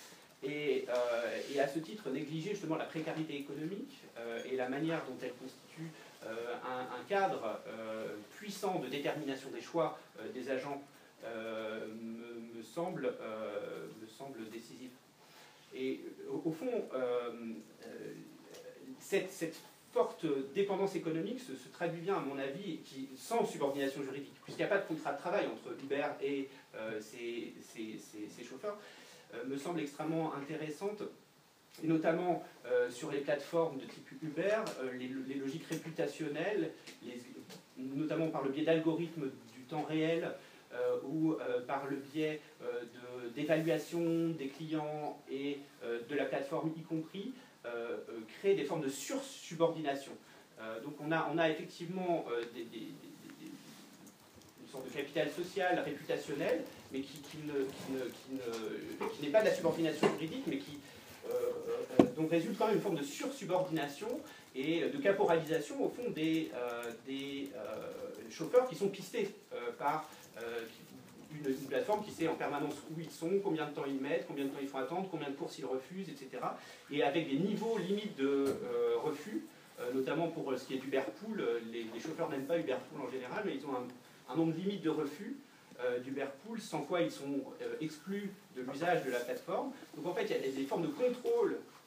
Et, euh, et à ce titre, négliger justement la précarité économique euh, et la manière dont elle constitue euh, un, un cadre euh, puissant de détermination des choix euh, des agents euh, me, me, semble, euh, me semble décisif. Et au, au fond, euh, euh, cette, cette forte dépendance économique se, se traduit bien, à mon avis, qui, sans subordination juridique, puisqu'il n'y a pas de contrat de travail entre Uber et euh, ses, ses, ses, ses chauffeurs, me semble extrêmement intéressante, et notamment euh, sur les plateformes de type Uber, euh, les, les logiques réputationnelles, les, notamment par le biais d'algorithmes du temps réel, euh, ou euh, par le biais euh, d'évaluation de, des clients et euh, de la plateforme y compris, euh, euh, créent des formes de sursubordination. Euh, donc on a, on a effectivement euh, des, des, des, une sorte de capital social, réputationnel, mais qui, qui ne, qui ne, qui ne, qui n'est pas de la subordination juridique, mais qui euh, euh, donc résulte quand même une forme de sursubordination et de caporalisation au fond des, euh, des euh, chauffeurs qui sont pistés euh, par euh, une, une plateforme qui sait en permanence où ils sont, combien de temps ils mettent, combien de temps il faut attendre, combien de courses ils refusent, et cetera. Et avec des niveaux limites de euh, refus, euh, notamment pour ce qui est d'Uberpool, les, les chauffeurs n'aiment pas Uberpool en général, mais ils ont un, un nombre limite de refus Euh, d'Uberpool, sans quoi ils sont euh, exclus de l'usage de la plateforme. Donc en fait, il y a des, des formes de contrôle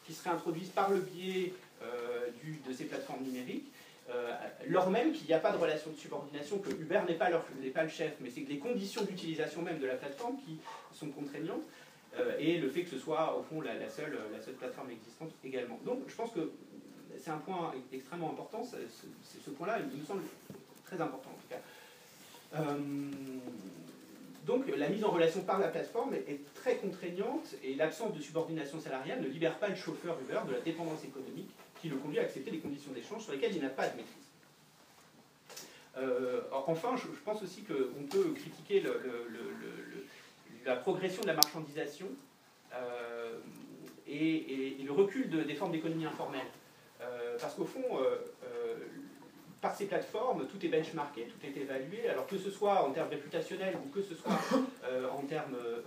qui seraient introduites par le biais euh, du, de ces plateformes numériques, euh, lors même qu'il n'y a pas de relation de subordination, que Uber n'est pas, pas le chef, mais c'est que les conditions d'utilisation même de la plateforme qui sont contraignantes, euh, et le fait que ce soit au fond la, la, seule, la seule plateforme existante également. Donc je pense que c'est un point extrêmement important, ce, ce, ce point-là il me semble très important en tout cas. Euh, donc la mise en relation par la plateforme est, est très contraignante et l'absence de subordination salariale ne libère pas le chauffeur Uber de la dépendance économique qui le conduit à accepter des conditions d'échange sur lesquelles il n'a pas de maîtrise. Euh, enfin, je, je pense aussi qu'on peut critiquer le, le, le, le, la progression de la marchandisation euh, et, et, et le recul de, des formes d'économie informelle. Euh, parce qu'au fond, euh, euh, par ces plateformes, tout est benchmarké, tout est évalué, alors que ce soit en termes réputationnels ou que ce soit euh, en termes euh,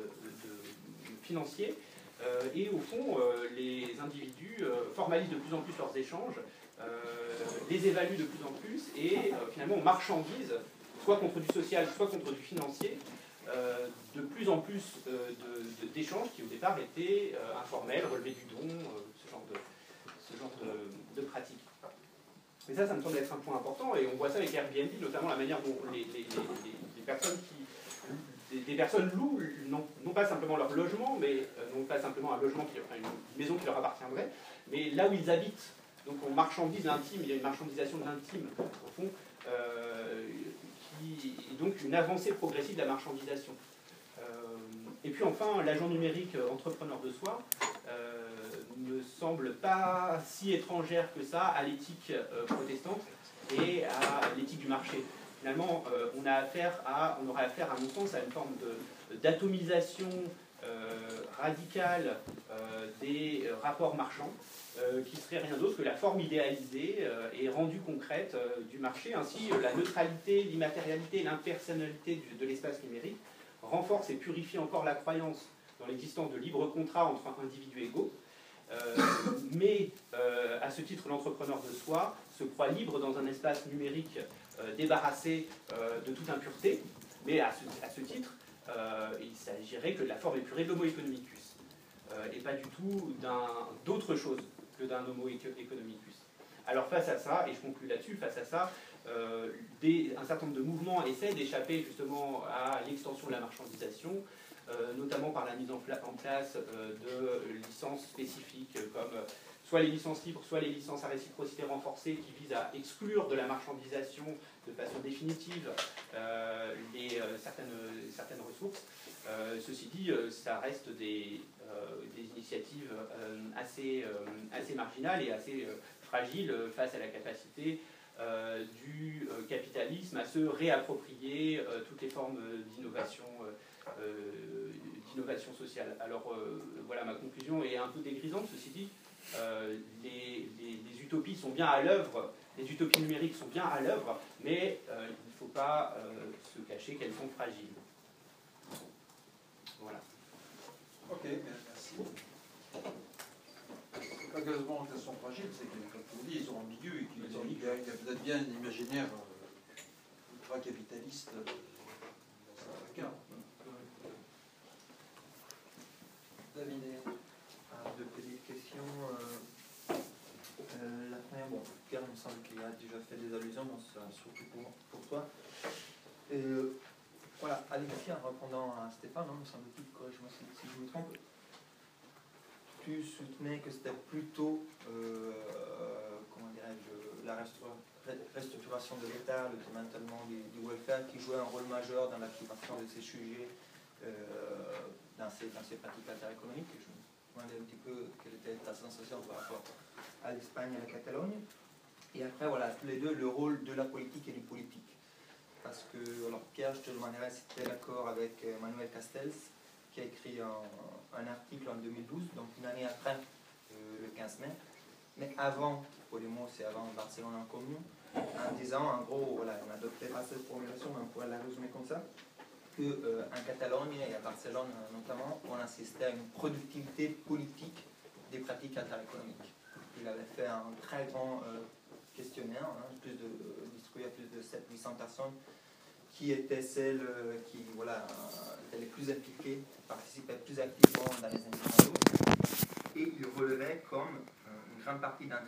de, financiers. Euh, et au fond, euh, les individus euh, formalisent de plus en plus leurs échanges, euh, les évaluent de plus en plus, et euh, finalement on marchandise, soit contre du social, soit contre du financier, euh, de plus en plus euh, d'échanges qui au départ étaient euh, informels, relevés du don, euh, ce genre de, ce genre de, de pratiques. Mais ça, ça me semble être un point important, et on voit ça avec Airbnb, notamment la manière dont les, les, les, les personnes qui... Des, des personnes louent, non, non pas simplement leur logement, mais euh, non pas simplement un logement, qui, enfin, une maison qui leur appartiendrait, mais là où ils habitent. Donc on marchandise l'intime, il y a une marchandisation de l'intime, au fond, euh, qui est donc une avancée progressive de la marchandisation. Euh, et puis enfin, l'agent numérique entrepreneur de soi euh, ne semble pas si étrangère que ça à l'éthique euh, protestante et à l'éthique du marché. Finalement, euh, on, a affaire à, on aurait affaire, à mon sens, à une forme d'atomisation euh, radicale euh, des euh, rapports marchands, euh, qui serait rien d'autre que la forme idéalisée euh, et rendue concrète euh, du marché. Ainsi, euh, la neutralité, l'immatérialité, l'impersonnalité de l'espace numérique renforce et purifie encore la croyance dans l'existence de libres contrats entre individus égaux. Euh, mais euh, à ce titre, l'entrepreneur de soi se croit libre dans un espace numérique euh, débarrassé euh, de toute impureté, mais à ce, à ce titre, euh, il s'agirait que de la forme épurée de l'homo economicus, euh, et pas du tout d'autre chose que d'un homo economicus. Alors face à ça, et je conclue là-dessus, face à ça, euh, des, un certain nombre de mouvements essaient d'échapper justement à l'extension de la marchandisation, Euh, notamment par la mise en, en place euh, de licences spécifiques euh, comme euh, soit les licences libres, soit les licences à réciprocité renforcée qui visent à exclure de la marchandisation de façon définitive euh, les, euh, certaines, certaines ressources. Euh, ceci dit, euh, ça reste des, euh, des initiatives euh, assez, euh, assez marginales et assez euh, fragiles face à la capacité euh, du euh, capitalisme à se réapproprier euh, toutes les formes d'innovation euh, Euh, d'innovation sociale. Alors euh, voilà, ma conclusion est un peu dégrisante, ceci dit, euh, les, les, les utopies sont bien à l'œuvre, les utopies numériques sont bien à l'œuvre, mais euh, il ne faut pas euh, se cacher qu'elles sont fragiles. Voilà. Ok, merci. C'est pas quasiment qu'elles sont fragiles, c'est que, comme tu le dis, ils sont ambigus et qu'il y a, a peut-être bien un imaginaire euh, ultra-capitaliste euh, dans certains cas. David, euh, deux petites questions. Euh, euh, la première, bon, Pierre, il me semble qu'il a déjà fait des allusions, donc ça sera surtout pour, pour toi. Et, euh, voilà, Alexis, en répondant à Stéphane, hein, me semble-t-il, corrige-moi si, si je me trompe, tu soutenais que c'était plutôt, euh, comment dirais-je, la restructuration de l'État, le démantèlement du, du welfare, qui jouait un rôle majeur dans l'activation de ces sujets. Euh, Dans ces, dans ces pratiques interéconomiques. Je me demandais un petit peu quelle était ta sensation par rapport à l'Espagne et à la Catalogne. Et après, voilà, tous les deux, le rôle de la politique et du politique. Parce que, alors Pierre, je te demanderais si tu es d'accord avec Manuel Castells, qui a écrit un, un article en deux mille douze, donc une année après, euh, le quinze mai, mais avant, pour les mots, c'est avant Barcelone en commun, en disant, en gros, voilà, on n'adoptait pas cette formulation, mais on pourrait la résumer comme ça, qu'en euh, Catalogne et à Barcelone notamment, on assistait à une productivité politique des pratiques interéconomiques. Il avait fait un très grand euh, questionnaire, hein, plus de, distribué à plus de sept cents à huit cents personnes, qui étaient celles euh, qui voilà, euh, étaient les plus impliquées, participaient plus activement dans les indicateurs. et il relevait comme euh, une grande partie d'entre